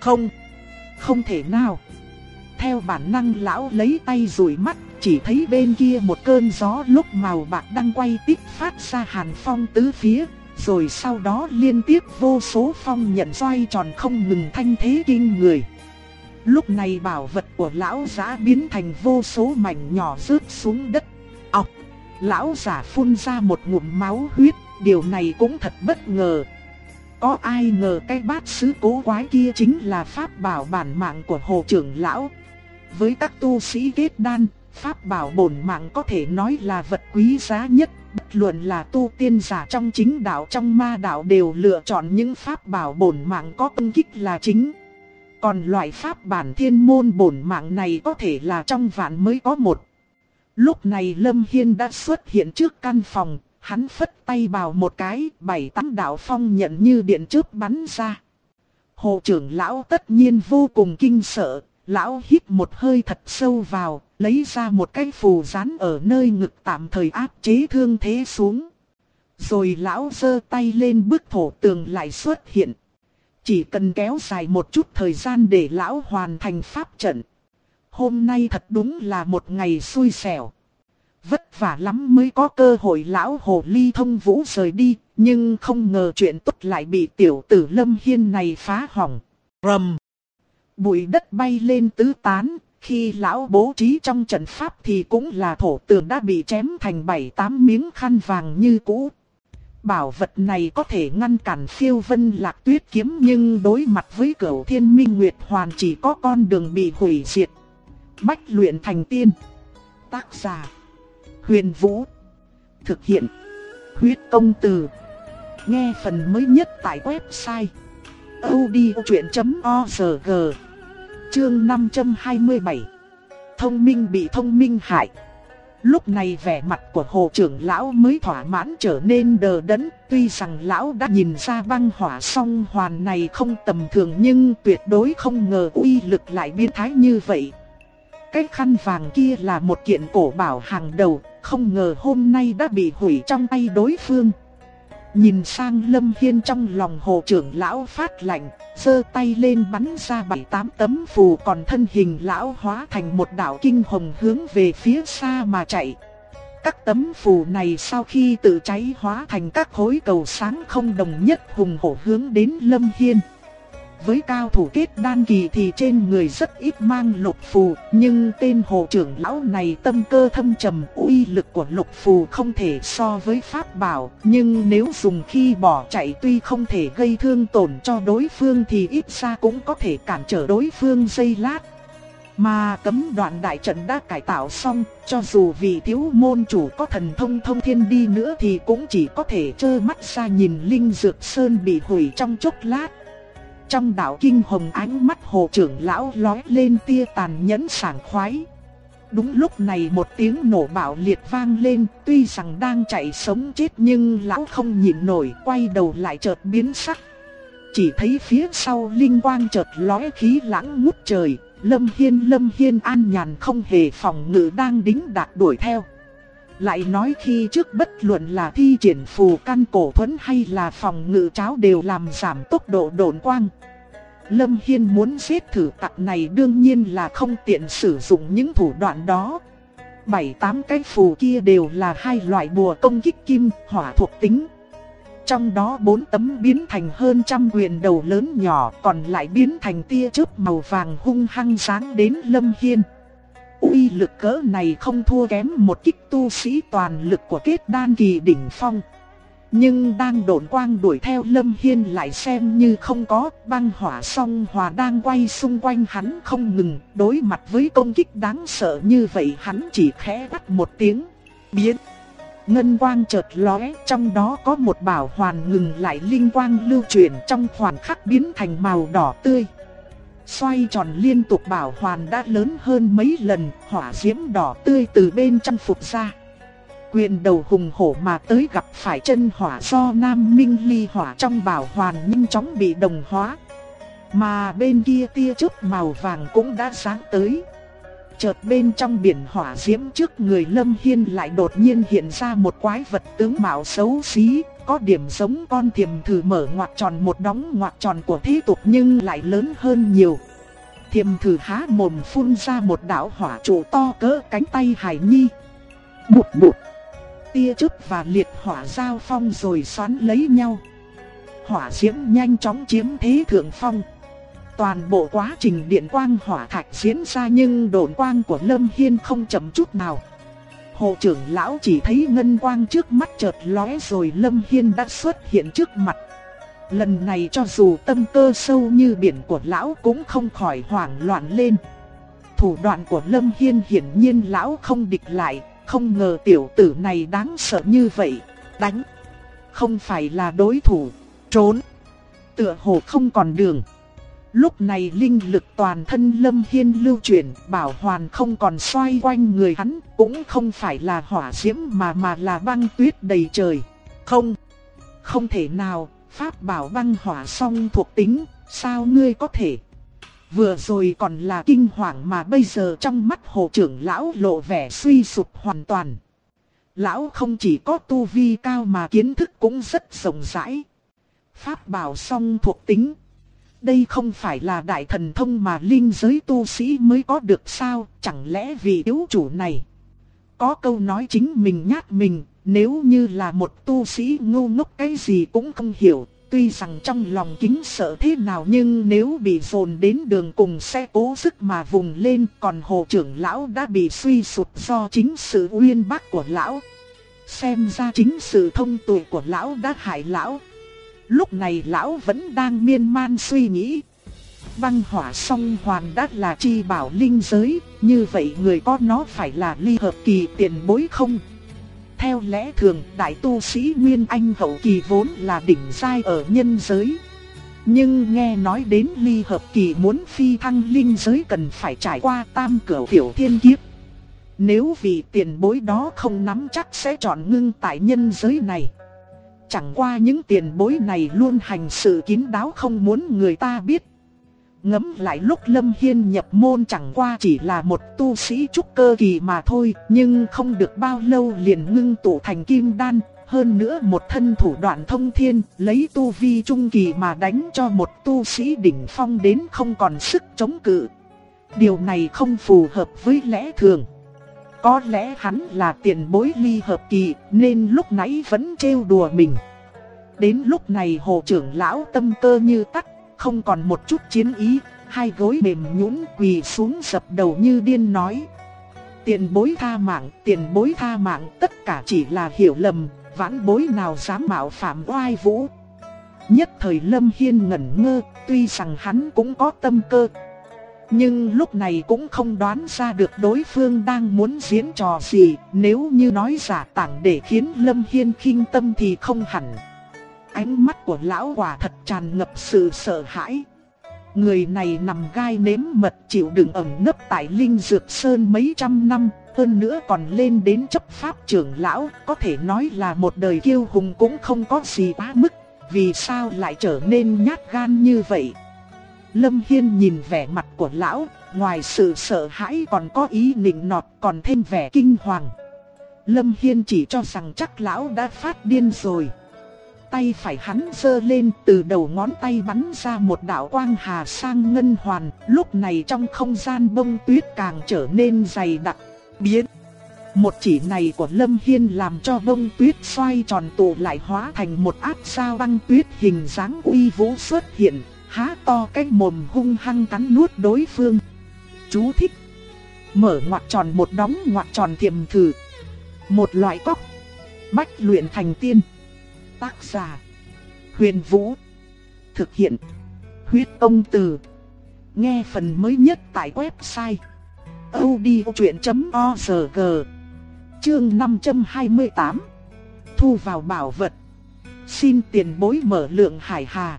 Không thể nào. Theo bản năng lão lấy tay dụi mắt, chỉ thấy bên kia một cơn gió lúc màu bạc đang quay tít phát ra hàn phong tứ phía. Rồi sau đó liên tiếp vô số phong nhận xoay tròn không ngừng thanh thế kinh người. Lúc này bảo vật của lão giả biến thành vô số mảnh nhỏ rớt xuống đất. Ọc! Lão giả phun ra một ngụm máu huyết, điều này cũng thật bất ngờ. Có ai ngờ cái bát sứ cố quái kia chính là pháp bảo bản mạng của Hồ trưởng lão. Với các tu sĩ kết đan, pháp bảo bổn mạng có thể nói là vật quý giá nhất. Bất luận là tu tiên giả trong chính đạo trong ma đạo đều lựa chọn những pháp bảo bổn mạng có công kích là chính. Còn loại pháp bản thiên môn bổn mạng này có thể là trong vạn mới có một. Lúc này Lâm Hiên đã xuất hiện trước căn phòng, hắn phất tay vào một cái, 7-8 đạo phong nhận như điện chớp bắn ra. Hồ trưởng lão tất nhiên vô cùng kinh sợ, lão hít một hơi thật sâu vào, lấy ra một cái phù dán ở nơi ngực tạm thời áp chế thương thế xuống. Rồi lão giơ tay lên, bức thổ tường lại xuất hiện. Chỉ cần kéo dài một chút thời gian để lão hoàn thành pháp trận. Hôm nay thật đúng là một ngày xui xẻo. Vất vả lắm mới có cơ hội lão hồ ly thông vũ rời đi, nhưng không ngờ chuyện tốt lại bị tiểu tử Lâm Hiên này phá hỏng. Rầm! Bụi đất bay lên tứ tán, khi lão bố trí trong trận pháp thì cũng là thổ tường đã bị chém thành 7-8 miếng khăn vàng như cũ. Bảo vật này có thể ngăn cản Phiêu Vân Lạc Tuyết kiếm, nhưng đối mặt với Cửu Thiên Minh Nguyệt Hoàn chỉ có con đường bị hủy diệt. Bách luyện thành tiên. Tác giả Huyền Vũ. Thực hiện Huyết Công Từ. Nghe phần mới nhất tại website audiochuyện.org. Chương 527. Thông minh bị thông minh hại. Lúc này vẻ mặt của Hồ trưởng lão mới thỏa mãn trở nên đờ đẫn. Tuy rằng lão đã nhìn ra băng hỏa song hoàn này không tầm thường, nhưng tuyệt đối không ngờ uy lực lại biến thái như vậy. Cái khăn vàng kia là một kiện cổ bảo hàng đầu, không ngờ hôm nay đã bị hủy trong tay đối phương. Nhìn sang Lâm Hiên, trong lòng Hồ trưởng lão phát lạnh, giơ tay lên bắn ra 7-8 tấm phù, còn thân hình lão hóa thành một đạo kinh hồng hướng về phía xa mà chạy. Các tấm phù này sau khi tự cháy hóa thành các khối cầu sáng không đồng nhất hùng hổ hướng đến Lâm Hiên. Với cao thủ kết đan kỳ thì trên người rất ít mang lục phù, nhưng tên Hồ trưởng lão này tâm cơ thâm trầm, uy lực của lục phù không thể so với pháp bảo, nhưng nếu dùng khi bỏ chạy tuy không thể gây thương tổn cho đối phương thì ít ra cũng có thể cản trở đối phương giây lát. Mà cấm đoạn đại trận đã cải tạo xong, cho dù vị thiếu môn chủ có thần thông thông thiên đi nữa thì cũng chỉ có thể trơ mắt ra nhìn Linh Dược Sơn bị hủy trong chốc lát. Trong đạo kinh hồng, ánh mắt Hồ trưởng lão lóe lên tia tàn nhẫn sảng khoái. Đúng lúc này một tiếng nổ bạo liệt vang lên, tuy rằng đang chạy sống chết nhưng lão không nhịn nổi, quay đầu lại chợt biến sắc. Chỉ thấy phía sau linh quang chợt lóe, khí lãng ngút trời, Lâm Hiên an nhàn không hề phòng ngự đang đính đạc đuổi theo. Lại nói khi trước bất luận là thi triển phù căn cổ thuẫn hay là phòng ngự cháo đều làm giảm tốc độ độn quang. Lâm Hiên muốn giết thử tặc này đương nhiên là không tiện sử dụng những thủ đoạn đó. 7-8 cái phù kia đều là hai loại bùa công kích kim, hỏa thuộc tính. Trong đó 4 tấm biến thành hơn 100 quyền đầu lớn nhỏ, còn lại biến thành tia chớp màu vàng hung hăng giáng đến Lâm Hiên. Uy lực cỡ này không thua kém một kích tu sĩ toàn lực của kết đan kỳ đỉnh phong. Nhưng đang độn quang đuổi theo Lâm Hiên lại xem như không có, băng hỏa song hòa đang quay xung quanh hắn không ngừng. Đối mặt với công kích đáng sợ như vậy hắn chỉ khẽ quát một tiếng, biến. Ngân quang chợt lóe, trong đó có một bảo hoàn ngừng lại linh quang lưu chuyển trong khoảnh khắc biến thành màu đỏ tươi. Xoay tròn liên tục bảo hoàn đã lớn hơn mấy lần, hỏa diễm đỏ tươi từ bên trong phụt ra. Quyền đầu hùng hổ mà tới gặp phải chân hỏa do Nam Minh ly hỏa trong bảo hoàn nhanh chóng bị đồng hóa. Mà bên kia tia chớp màu vàng cũng đã sáng tới. Chợt bên trong biển hỏa diễm trước người Lâm Hiên lại đột nhiên hiện ra một quái vật tướng mạo xấu xí, có điểm giống con thiềm thử mở ngoặc tròn một đóng ngoặc tròn của thế tục nhưng lại lớn hơn nhiều. Thiềm thử há mồm phun ra một đạo hỏa trụ to cỡ cánh tay Hải Nhi. Bụt bụt, tia chớp và liệt hỏa giao phong rồi xoắn lấy nhau. Hỏa diễm nhanh chóng chiếm thế thượng phong. Toàn bộ quá trình điện quang hỏa thạch diễn ra nhưng độn quang của Lâm Hiên không chậm chút nào. Hồ trưởng lão chỉ thấy ngân quang trước mắt chợt lóe rồi Lâm Hiên đã xuất hiện trước mặt. Lần này cho dù tâm cơ sâu như biển của lão cũng không khỏi hoảng loạn lên. Thủ đoạn của Lâm Hiên hiển nhiên lão không địch lại, không ngờ tiểu tử này đáng sợ như vậy. Đánh, không phải là đối thủ, trốn, tựa hồ không còn đường. Lúc này linh lực toàn thân Lâm Hiên lưu chuyển, bảo hoàn không còn xoay quanh người hắn, cũng không phải là hỏa diễm mà là băng tuyết đầy trời. Không thể nào, pháp bảo băng hỏa song thuộc tính, sao ngươi có thể? Vừa rồi còn là kinh hoàng mà bây giờ trong mắt hồ trưởng lão lộ vẻ suy sụp hoàn toàn. Lão không chỉ có tu vi cao mà kiến thức cũng rất rộng rãi. Pháp bảo song thuộc tính, đây không phải là đại thần thông mà linh giới tu sĩ mới có được sao? Chẳng lẽ vì yếu chủ này có câu nói chính mình nhát mình, nếu như là một tu sĩ ngu ngốc cái gì cũng không hiểu, tuy rằng trong lòng kính sợ thế nào nhưng nếu bị dồn đến đường cùng sẽ cố sức mà vùng lên. Còn hồ trưởng lão đã bị suy sụp do chính sự uyên bác của lão. Xem ra chính sự thông tuệ của lão đã hại lão. Lúc này lão vẫn đang miên man suy nghĩ. Băng hỏa song hoàn đã là chi bảo linh giới, như vậy người có nó phải là ly hợp kỳ tiền bối không? Theo lẽ thường, đại tu sĩ Nguyên Anh hậu kỳ vốn là đỉnh giai ở nhân giới. Nhưng nghe nói đến ly hợp kỳ muốn phi thăng linh giới cần phải trải qua tam cửu tiểu thiên kiếp. Nếu vì tiền bối đó không nắm chắc sẽ chọn ngưng tại nhân giới này. Chẳng qua những tiền bối này luôn hành sự kín đáo không muốn người ta biết. Ngẫm lại lúc Lâm Hiên nhập môn chẳng qua chỉ là một tu sĩ trúc cơ kỳ mà thôi, nhưng không được bao lâu liền ngưng tụ thành kim đan, hơn nữa một thân thủ đoạn thông thiên, lấy tu vi trung kỳ mà đánh cho một tu sĩ đỉnh phong đến không còn sức chống cự. Điều này không phù hợp với lẽ thường. Có lẽ hắn là tiền bối ly hợp kỳ nên lúc nãy vẫn trêu đùa mình. Đến lúc này hồ trưởng lão tâm cơ như tắt, không còn một chút chiến ý, hai gối mềm nhũn quỳ xuống dập đầu như điên nói: tiền bối tha mạng, tiền bối tha mạng, tất cả chỉ là hiểu lầm, vãn bối nào dám mạo phạm oai vũ. Nhất thời Lâm Hiên ngẩn ngơ, tuy rằng hắn cũng có tâm cơ, nhưng lúc này cũng không đoán ra được đối phương đang muốn diễn trò gì. Nếu như nói giả tảng để khiến Lâm Hiên khinh tâm thì không hẳn. Ánh mắt của lão quả thật tràn ngập sự sợ hãi. Người này nằm gai nếm mật chịu đựng ẩn nấp tại Linh Dược Sơn mấy trăm năm, hơn nữa còn lên đến chấp pháp trưởng lão, có thể nói là một đời kiêu hùng cũng không có gì quá mức. Vì sao lại trở nên nhát gan như vậy? Lâm Hiên nhìn vẻ mặt của lão, ngoài sự sợ hãi còn có ý nịnh nọt, còn thêm vẻ kinh hoàng. Lâm Hiên chỉ cho rằng chắc lão đã phát điên rồi. Tay phải hắn giơ lên, từ đầu ngón tay bắn ra một đạo quang hà sang ngân hoàn. Lúc này trong không gian bông tuyết càng trở nên dày đặc, biến. Một chỉ này của Lâm Hiên làm cho bông tuyết xoay tròn tụ lại hóa thành một áp sao băng tuyết hình dáng uy vũ xuất hiện, há to cái mồm hung hăng cắn nuốt đối phương. Chú thích: mở ngoặc tròn một đóng ngoặc tròn tiềm thử. Một loại cóc. Bách luyện thành tiên. Tác giả: Huyền Vũ. Thực hiện: Huyết Công Từ. Nghe phần mới nhất tại website audiochuyện.org. Chương 528. Thu vào bảo vật. Xin tiền bối mở lượng hải hà.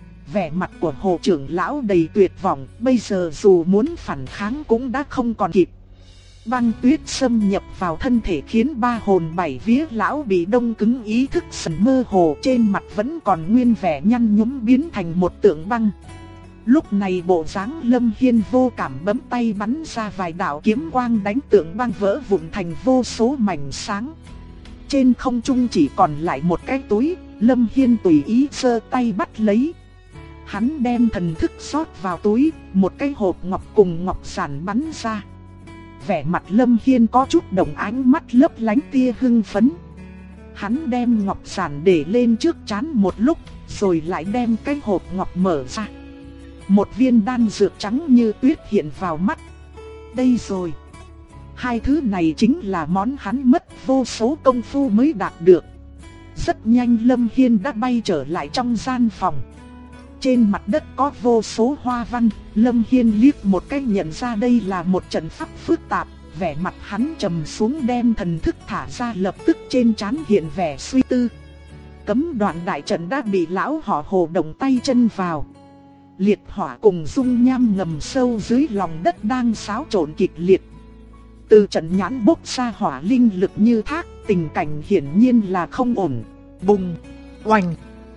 Vẻ mặt của Hồ trưởng lão đầy tuyệt vọng, bây giờ dù muốn phản kháng cũng đã không còn kịp. Băng tuyết xâm nhập vào thân thể khiến ba hồn bảy vía lão bị đông cứng, ý thức dần mơ hồ, trên mặt vẫn còn nguyên vẻ nhăn nhúm biến thành một tượng băng. Lúc này bộ dáng Lâm Hiên vô cảm bấm tay bắn ra vài đạo kiếm quang đánh tượng băng vỡ vụn thành vô số mảnh sáng. Trên không trung chỉ còn lại một cái túi, Lâm Hiên tùy ý giơ tay bắt lấy. Hắn đem thần thức rót vào túi, một cái hộp ngọc cùng ngọc giản bắn ra. Vẻ mặt Lâm Hiên có chút động, ánh mắt lấp lánh tia hưng phấn. Hắn đem ngọc giản để lên trước trán một lúc, rồi lại đem cái hộp ngọc mở ra. Một viên đan dược trắng như tuyết hiện vào mắt. Đây rồi. Hai thứ này chính là món hắn mất vô số công phu mới đạt được. Rất nhanh Lâm Hiên đã bay trở lại trong gian phòng. Trên mặt đất có vô số hoa văn, Lâm Hiên liếc một cái nhận ra đây là một trận pháp phức tạp. Vẻ mặt hắn trầm xuống đem thần thức thả ra, lập tức trên trán hiện vẻ suy tư. Cấm đoạn đại trận đã bị lão họ Hồ động tay chân vào. Liệt hỏa cùng dung nham ngầm sâu dưới lòng đất đang xáo trộn kịch liệt. Từ trận nhãn bốc ra hỏa linh lực như thác, tình cảnh hiển nhiên là không ổn. Bùng, oanh.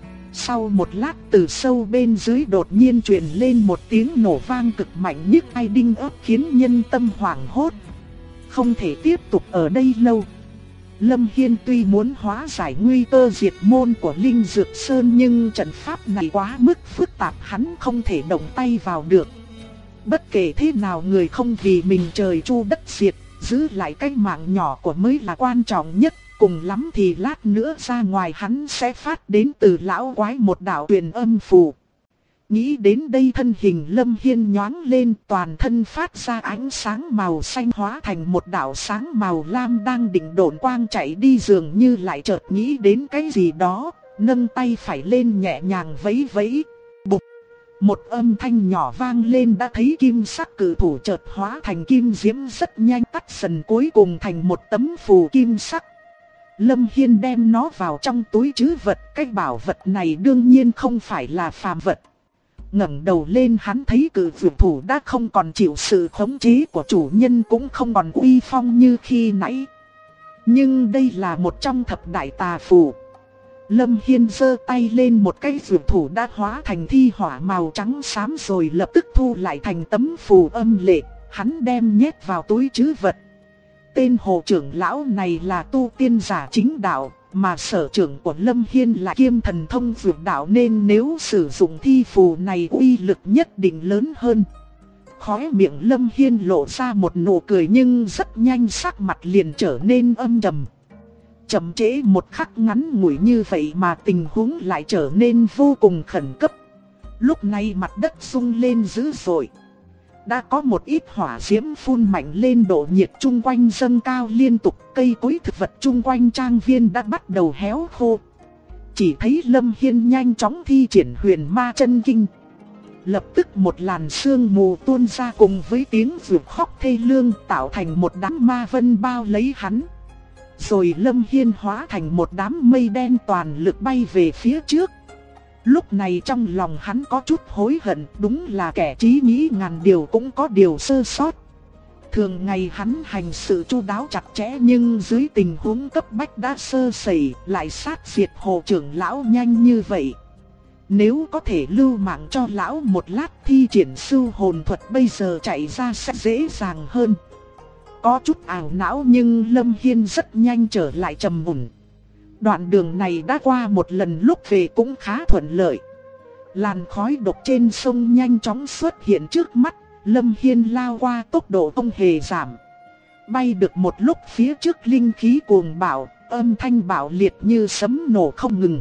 Sau một lát từ sâu bên dưới đột nhiên truyền lên một tiếng nổ vang cực mạnh nhức tai đinh ốc khiến nhân tâm hoảng hốt. Không thể tiếp tục ở đây lâu. Lâm Hiên tuy muốn hóa giải nguy cơ diệt môn của Linh Dược Sơn, nhưng trận pháp này quá mức phức tạp, hắn không thể động tay vào được. Bất kể thế nào người không vì mình trời chu đất diệt, giữ lại cái mạng nhỏ của mới là quan trọng nhất. Cùng lắm thì lát nữa ra ngoài hắn sẽ phát đến từ lão quái một đạo truyền âm phù. Nghĩ đến đây thân hình Lâm Hiên nhoáng lên, toàn thân phát ra ánh sáng màu xanh hóa thành một đạo sáng màu lam đang định độn quang chạy đi, dường như lại chợt nghĩ đến cái gì đó, nâng tay phải lên nhẹ nhàng vẫy vẫy. Bụp! Một âm thanh nhỏ vang lên, đã thấy kim sắc cử thủ chợt hóa thành kim diễm rất nhanh tắt dần, cuối cùng thành một tấm phù kim sắc. Lâm Hiên đem nó vào trong túi trữ vật, cái bảo vật này đương nhiên không phải là phàm vật. Ngẩng đầu lên hắn thấy cự vượt thủ đã không còn chịu sự khống chế của chủ nhân, cũng không còn uy phong như khi nãy. Nhưng đây là một trong thập đại tà phù. Lâm Hiên giơ tay lên, một cái vượt thủ đã hóa thành thi hỏa màu trắng xám rồi lập tức thu lại thành tấm phù âm lệ. Hắn đem nhét vào túi trữ vật. Tên Hồ trưởng lão này là tu tiên giả chính đạo, mà sở trưởng của Lâm Hiên là kiêm thần thông vượt đạo, nên nếu sử dụng thi phù này uy lực nhất định lớn hơn. Khóe miệng Lâm Hiên lộ ra một nụ cười, nhưng rất nhanh sắc mặt liền trở nên âm trầm. Chậm trễ một khắc ngắn ngủi như vậy mà tình huống lại trở nên vô cùng khẩn cấp. Lúc này mặt đất rung lên dữ dội. Đã có một ít hỏa diễm phun mạnh lên, độ nhiệt chung quanh dâng cao liên tục, cây cối thực vật chung quanh trang viên đã bắt đầu héo khô. Chỉ thấy Lâm Hiên nhanh chóng thi triển huyền ma chân kinh. Lập tức một làn sương mù tuôn ra cùng với tiếng vượt khóc thê lương, tạo thành một đám ma vân bao lấy hắn. Rồi Lâm Hiên hóa thành một đám mây đen toàn lực bay về phía trước. Lúc này trong lòng hắn có chút hối hận, đúng là kẻ trí nghĩ ngàn điều cũng có điều sơ sót. Thường ngày hắn hành sự chu đáo chặt chẽ, nhưng dưới tình huống cấp bách đã sơ sẩy, lại sát diệt Hồ trưởng lão nhanh như vậy. Nếu có thể lưu mạng cho lão một lát thi triển sưu hồn thuật bây giờ chạy ra sẽ dễ dàng hơn. Có chút ảo não nhưng Lâm Hiên rất nhanh trở lại trầm ổn. Đoạn đường này đã qua một lần, lúc về cũng khá thuận lợi. Làn khói độc trên sông nhanh chóng xuất hiện trước mắt, Lâm Hiên lao qua tốc độ không hề giảm. Bay được một lúc phía trước linh khí cuồng bạo, âm thanh bạo liệt như sấm nổ không ngừng.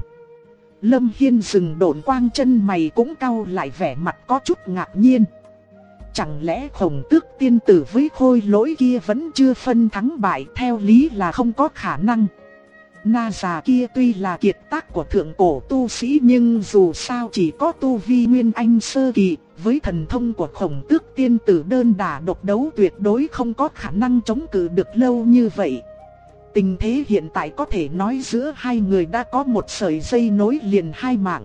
Lâm Hiên dừng độn quang, chân mày cũng cau lại, vẻ mặt có chút ngạc nhiên. Chẳng lẽ Khổng Tước tiên tử với Khôi Lỗi kia vẫn chưa phân thắng bại, theo lý là không có khả năng. Na già kia tuy là kiệt tác của thượng cổ tu sĩ nhưng dù sao chỉ có tu vi nguyên anh sơ kỳ, với thần thông của Khổng Tước tiên tử đơn đả độc đấu tuyệt đối không có khả năng chống cự được lâu như vậy. Tình thế hiện tại có thể nói giữa hai người đã có một sợi dây nối liền hai mạng.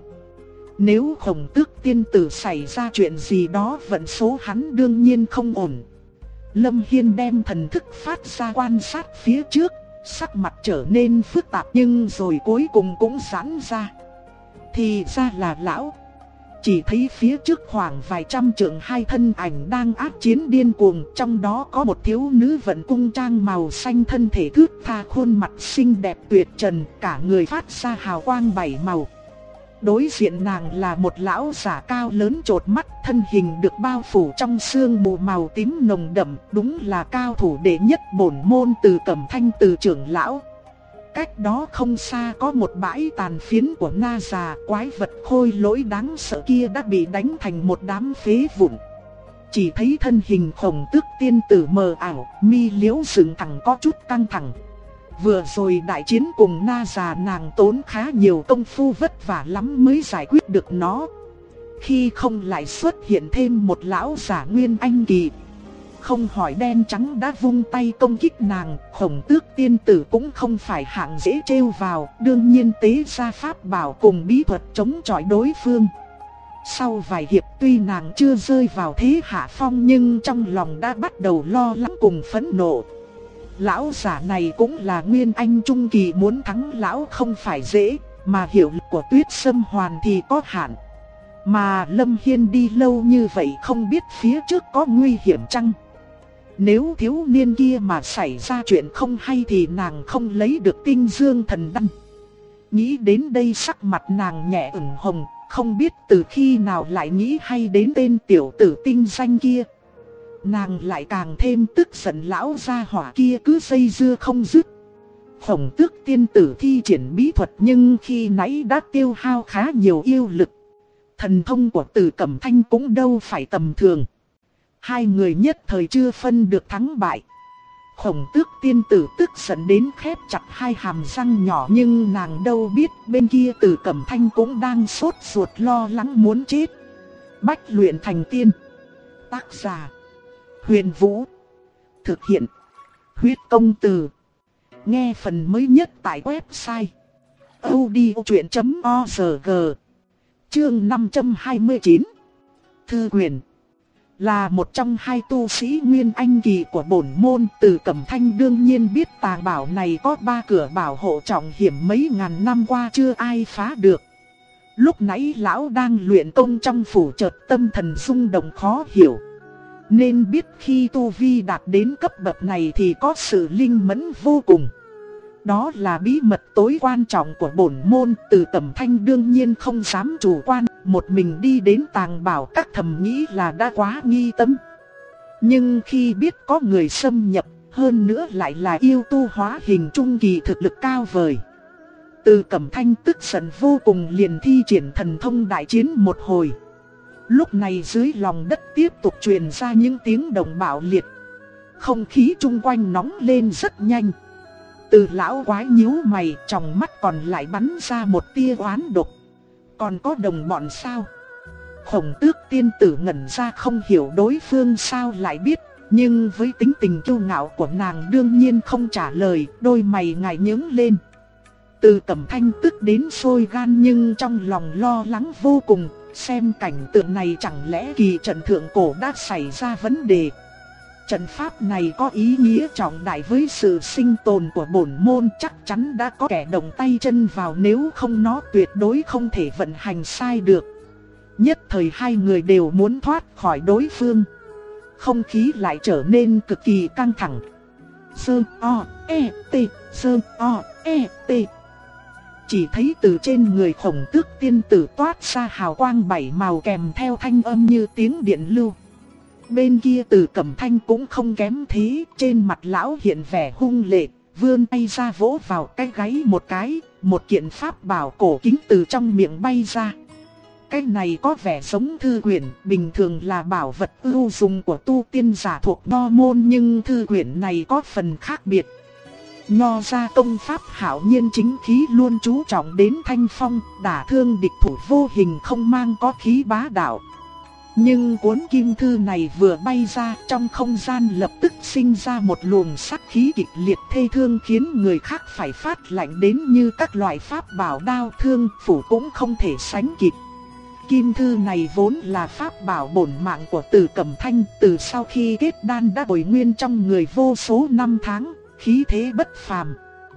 Nếu Khổng Tước tiên tử xảy ra chuyện gì đó, vận số hắn đương nhiên không ổn. Lâm Hiên đem thần thức phát ra quan sát phía trước, sắc mặt trở nên phức tạp nhưng rồi cuối cùng cũng giãn ra. Thì ra là lão. Chỉ thấy phía trước khoảng vài trăm trượng hai thân ảnh đang ác chiến điên cuồng, trong đó có một thiếu nữ vận cung trang màu xanh, thân thể thướt tha, khuôn mặt xinh đẹp tuyệt trần, cả người phát ra hào quang bảy màu. Đối diện nàng là một lão giả cao lớn chột mắt, thân hình được bao phủ trong sương mù màu tím nồng đậm, đúng là cao thủ đệ nhất bổn môn Từ Cẩm Thanh, Từ trưởng lão. Cách đó không xa có một bãi tàn phiến của Na già, quái vật Khôi Lỗi đáng sợ kia đã bị đánh thành một đám phế vụn. Chỉ thấy thân hình Khổng Tước tiên tử mờ ảo, mi liễu dựng thẳng có chút căng thẳng. Vừa rồi đại chiến cùng Na già nàng tốn khá nhiều công phu, vất vả lắm mới giải quyết được nó. Khi không lại xuất hiện thêm một lão giả nguyên anh kỳ. Không hỏi đen trắng đã vung tay công kích nàng, Khổng Tước tiên tử cũng không phải hạng dễ trêu vào, đương nhiên tế ra pháp bảo cùng bí thuật chống chọi đối phương. Sau vài hiệp tuy nàng chưa rơi vào thế hạ phong nhưng trong lòng đã bắt đầu lo lắng cùng phẫn nộ. Lão giả này cũng là nguyên anh trung kỳ, muốn thắng lão không phải dễ, mà hiệu lực của Tuyết Sâm Hoàn thì có hạn. Mà Lâm Hiên đi lâu như vậy không biết phía trước có nguy hiểm chăng? Nếu thiếu niên kia mà xảy ra chuyện không hay thì nàng không lấy được Tinh Dương Thần Đan. Nghĩ đến đây sắc mặt nàng nhẹ ửng hồng, không biết từ khi nào lại nghĩ hay đến tên tiểu tử tinh danh kia. Nàng lại càng thêm tức giận lão gia hỏa kia cứ dây dưa không dứt. Khổng Tước tiên tử thi triển bí thuật nhưng khi nãy đã tiêu hao khá nhiều yêu lực. Thần thông của Từ Cẩm Thanh cũng đâu phải tầm thường. Hai người nhất thời chưa phân được thắng bại. Khổng Tước tiên tử tức giận đến khép chặt hai hàm răng nhỏ, nhưng nàng đâu biết bên kia Từ Cẩm Thanh cũng đang sốt ruột lo lắng muốn chết. Bách luyện thành tiên. Tác giả Huyền Vũ. Thực hiện Huyết Công Từ. Nghe phần mới nhất tại website audiochuyện.org. Chương 529. Thư quyền. Là một trong hai tu sĩ nguyên anh kỳ của bổn môn, Từ Cẩm Thanh đương nhiên biết tàng bảo này có 3 cửa bảo hộ trọng hiểm, mấy ngàn năm qua chưa ai phá được. Lúc nãy lão đang luyện công trong phủ, chợt tâm thần rung động khó hiểu. Nên biết khi tu vi đạt đến cấp bậc này thì có sự linh mẫn vô cùng. Đó là bí mật tối quan trọng của bổn môn, Từ Cẩm Thanh đương nhiên không dám chủ quan, một mình đi đến tàng bảo các, thầm nghĩ là đã quá nghi tâm. Nhưng khi biết có người xâm nhập, hơn nữa lại là yêu tu hóa hình trung kỳ thực lực cao vời, Từ Cẩm Thanh tức giận vô cùng, liền thi triển thần thông đại chiến một hồi. Lúc này dưới lòng đất tiếp tục truyền ra những tiếng động bạo liệt. Không khí chung quanh nóng lên rất nhanh. Từ lão quái nhíu mày, trong mắt còn lại bắn ra một tia oán độc. Còn có đồng bọn sao? Khổng Tước tiên tử ngẩn ra, không hiểu đối phương sao lại biết. Nhưng với tính tình kiêu ngạo của nàng đương nhiên không trả lời, đôi mày ngài nhướng lên. Từ Cẩm Thanh tức đến sôi gan nhưng trong lòng lo lắng vô cùng. Xem cảnh tượng này chẳng lẽ kỳ trận thượng cổ đã xảy ra vấn đề. Trận pháp này có ý nghĩa trọng đại với sự sinh tồn của bổn môn, chắc chắn đã có kẻ động tay chân vào, nếu không nó tuyệt đối không thể vận hành sai được. Nhất thời hai người đều muốn thoát khỏi đối phương. Không khí lại trở nên cực kỳ căng thẳng. T. Chỉ thấy từ trên người Khổng Tước tiên tử toát ra hào quang 7 màu kèm theo thanh âm như tiếng điện lưu. Bên kia Từ Cẩm Thanh cũng không kém thế, trên mặt lão hiện vẻ hung lệ, vươn tay ra vỗ vào cái gáy một cái, một kiện pháp bảo cổ kính từ trong miệng bay ra. Cái này có vẻ giống thư quyển, bình thường là bảo vật ưu dùng của tu tiên giả thuộc Nho môn, nhưng thư quyển này có phần khác biệt. Nho gia công pháp hảo nhiên chính khí luôn chú trọng đến thanh phong, đả thương địch thủ vô hình, không mang có khí bá đạo. Nhưng cuốn kim thư này vừa bay ra, trong không gian lập tức sinh ra một luồng sát khí kịch liệt thê thương, khiến người khác phải phát lạnh đến như các loại pháp bảo đao thương phủ cũng không thể sánh kịp. Kim thư này vốn là pháp bảo bổn mạng của Từ Cẩm Thanh, từ sau khi kết đan đã bồi nguyên trong người vô số năm tháng, khí thế bất phàm.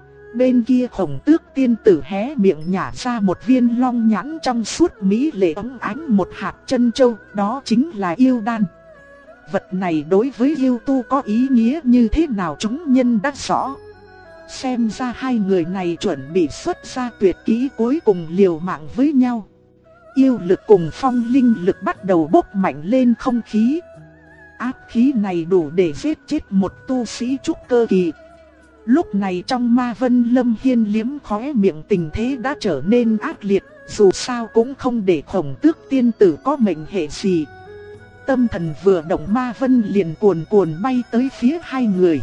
Bên kia Khổng Tước tiên tử hé miệng nhả ra một viên long nhãn trong suốt mỹ lệ óng ánh một hạt chân châu, đó chính là yêu đan. Vật này đối với yêu tu có ý nghĩa như thế nào chúng nhân đã rõ. Xem ra hai người này chuẩn bị xuất ra tuyệt kỹ cuối cùng liều mạng với nhau. Yêu lực cùng phong linh lực bắt đầu bốc mạnh lên không khí. Áp khí này đủ để giết chết một tu sĩ trúc cơ kỳ. Lúc này trong Ma Vân, Lâm Hiên liếm khóe miệng, tình thế đã trở nên ác liệt, dù sao cũng không để Khổng Tước tiên tử có mệnh hệ gì. Tâm thần vừa động, Ma Vân liền cuồn cuồn bay tới phía hai người.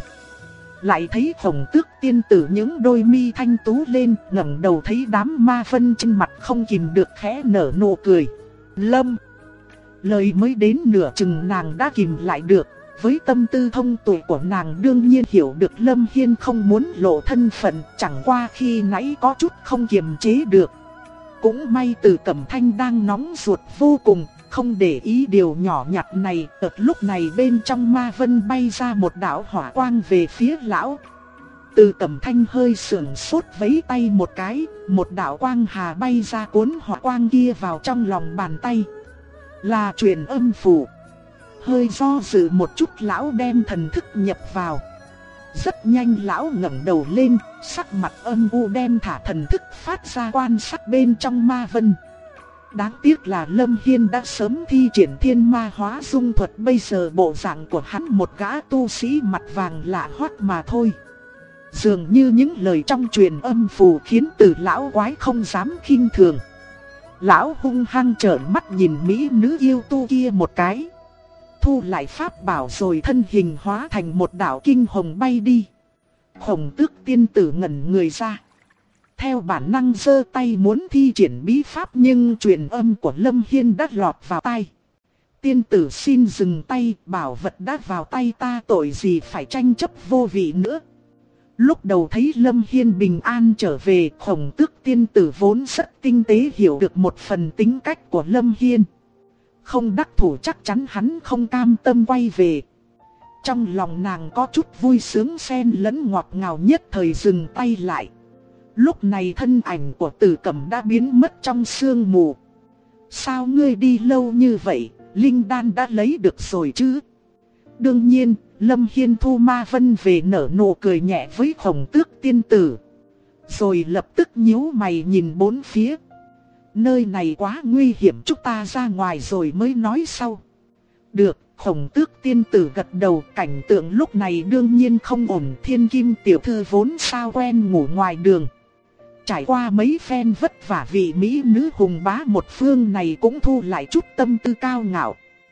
Lại thấy Khổng Tước tiên tử những đôi mi thanh tú lên, ngẩng đầu thấy đám Ma Vân trên mặt không kìm được khẽ nở nụ cười. Lâm, lời mới đến nửa chừng nàng đã kìm lại được. Với tâm tư thông tuệ của nàng đương nhiên hiểu được Lâm Hiên không muốn lộ thân phận, chẳng qua khi nãy có chút không kiềm chế được. Cũng may Từ Cẩm Thanh đang nóng ruột vô cùng, không để ý điều nhỏ nhặt này. Ở lúc này bên trong Ma Vân bay ra một đạo hỏa quang về phía lão. Từ Cẩm Thanh hơi sườn sốt, vẫy tay một cái, một đạo quang hà bay ra cuốn hỏa quang kia vào trong lòng bàn tay. Là truyền âm phù. Hơi do dự một chút, lão đem thần thức nhập vào. Rất nhanh lão ngẩng đầu lên, sắc mặt âm u đem thả thần thức phát ra quan sát bên trong Ma Vân. Đáng tiếc là Lâm Hiên đã sớm thi triển Thiên Ma Hóa Dung thuật, bây giờ bộ dạng của hắn một gã tu sĩ mặt vàng lạ hoắc mà thôi. Dường như những lời trong truyền âm phù khiến Từ lão quái không dám khinh thường. Lão hung hăng trợn mắt nhìn mỹ nữ yêu tu kia một cái, thu lại pháp bảo rồi thân hình hóa thành một đạo kinh hồng bay đi. Khổng Tước tiên tử ngẩn người ra, theo bản năng giơ tay muốn thi triển bí pháp, nhưng truyền âm của Lâm Hiên đã lọt vào tai. Tiên tử xin dừng tay, bảo vật đã vào tay ta, tội gì phải tranh chấp vô vị nữa. Lúc đầu thấy Lâm Hiên bình an trở về, Khổng Tước tiên tử vốn rất tinh tế hiểu được một phần tính cách của Lâm Hiên. Không đắc thủ chắc chắn hắn không cam tâm quay về. Trong lòng nàng có chút vui sướng xen lẫn ngọt ngào, nhất thời dừng tay lại. Lúc này thân ảnh của Từ Cẩm đã biến mất trong sương mù. Sao ngươi đi lâu như vậy, linh đan đã lấy được rồi chứ? Đương nhiên, Lâm Hiên thu Ma Vân về nở nụ cười nhẹ với Khổng Tước tiên tử. Rồi lập tức nhíu mày nhìn bốn phía. Nơi này quá nguy hiểm, chúng ta ra ngoài rồi mới nói sau. Được, Khổng Tước tiên tử gật đầu. Cảnh tượng lúc này đương nhiên không ổn, Thiên Kim tiểu thư vốn sao quen ngủ ngoài đường. Trải qua mấy phen vất vả, vị mỹ nữ hùng bá một phương này cũng thu lại chút tâm tư cao ngạo.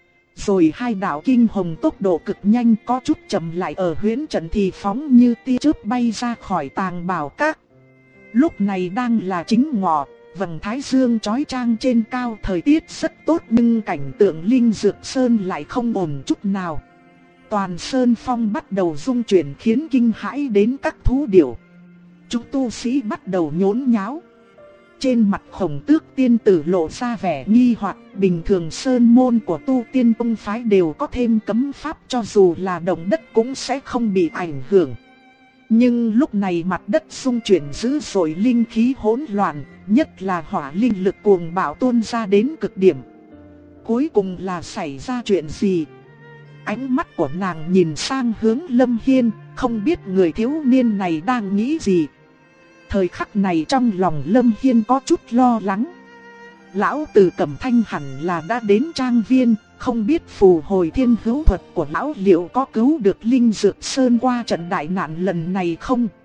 Rồi hai đạo kinh hồng tốc độ cực nhanh, có chút chậm lại ở huyễn trận thì phóng như tia chớp bay ra khỏi tàng bảo các. Lúc này đang là chính ngọ, vầng thái dương chói chang trên cao, thời tiết rất tốt, nhưng cảnh tượng Linh Dược Sơn lại không ổn chút nào. Toàn sơn phong bắt đầu rung chuyển khiến kinh hãi đến các thú điểu. Chúng tu sĩ bắt đầu nhốn nháo. Trên mặt Khổng Tước tiên tử lộ ra vẻ nghi hoặc, bình thường sơn môn của tu tiên tông phái đều có thêm cấm pháp, cho dù là động đất cũng sẽ không bị ảnh hưởng. Nhưng lúc này mặt đất xung chuyển dữ dội, linh khí hỗn loạn, nhất là hỏa linh lực cuồng bạo tuôn ra đến cực điểm. Cuối cùng là xảy ra chuyện gì? Ánh mắt của nàng nhìn sang hướng Lâm Hiên, không biết người thiếu niên này đang nghĩ gì. Thời khắc này trong lòng Lâm Hiên có chút lo lắng. Lão Từ Cẩm Thanh hẳn là đã đến trang viên, không biết phù hồi thiên hữu thuật của lão liệu có cứu được Linh Dược Sơn qua trận đại nạn lần này không?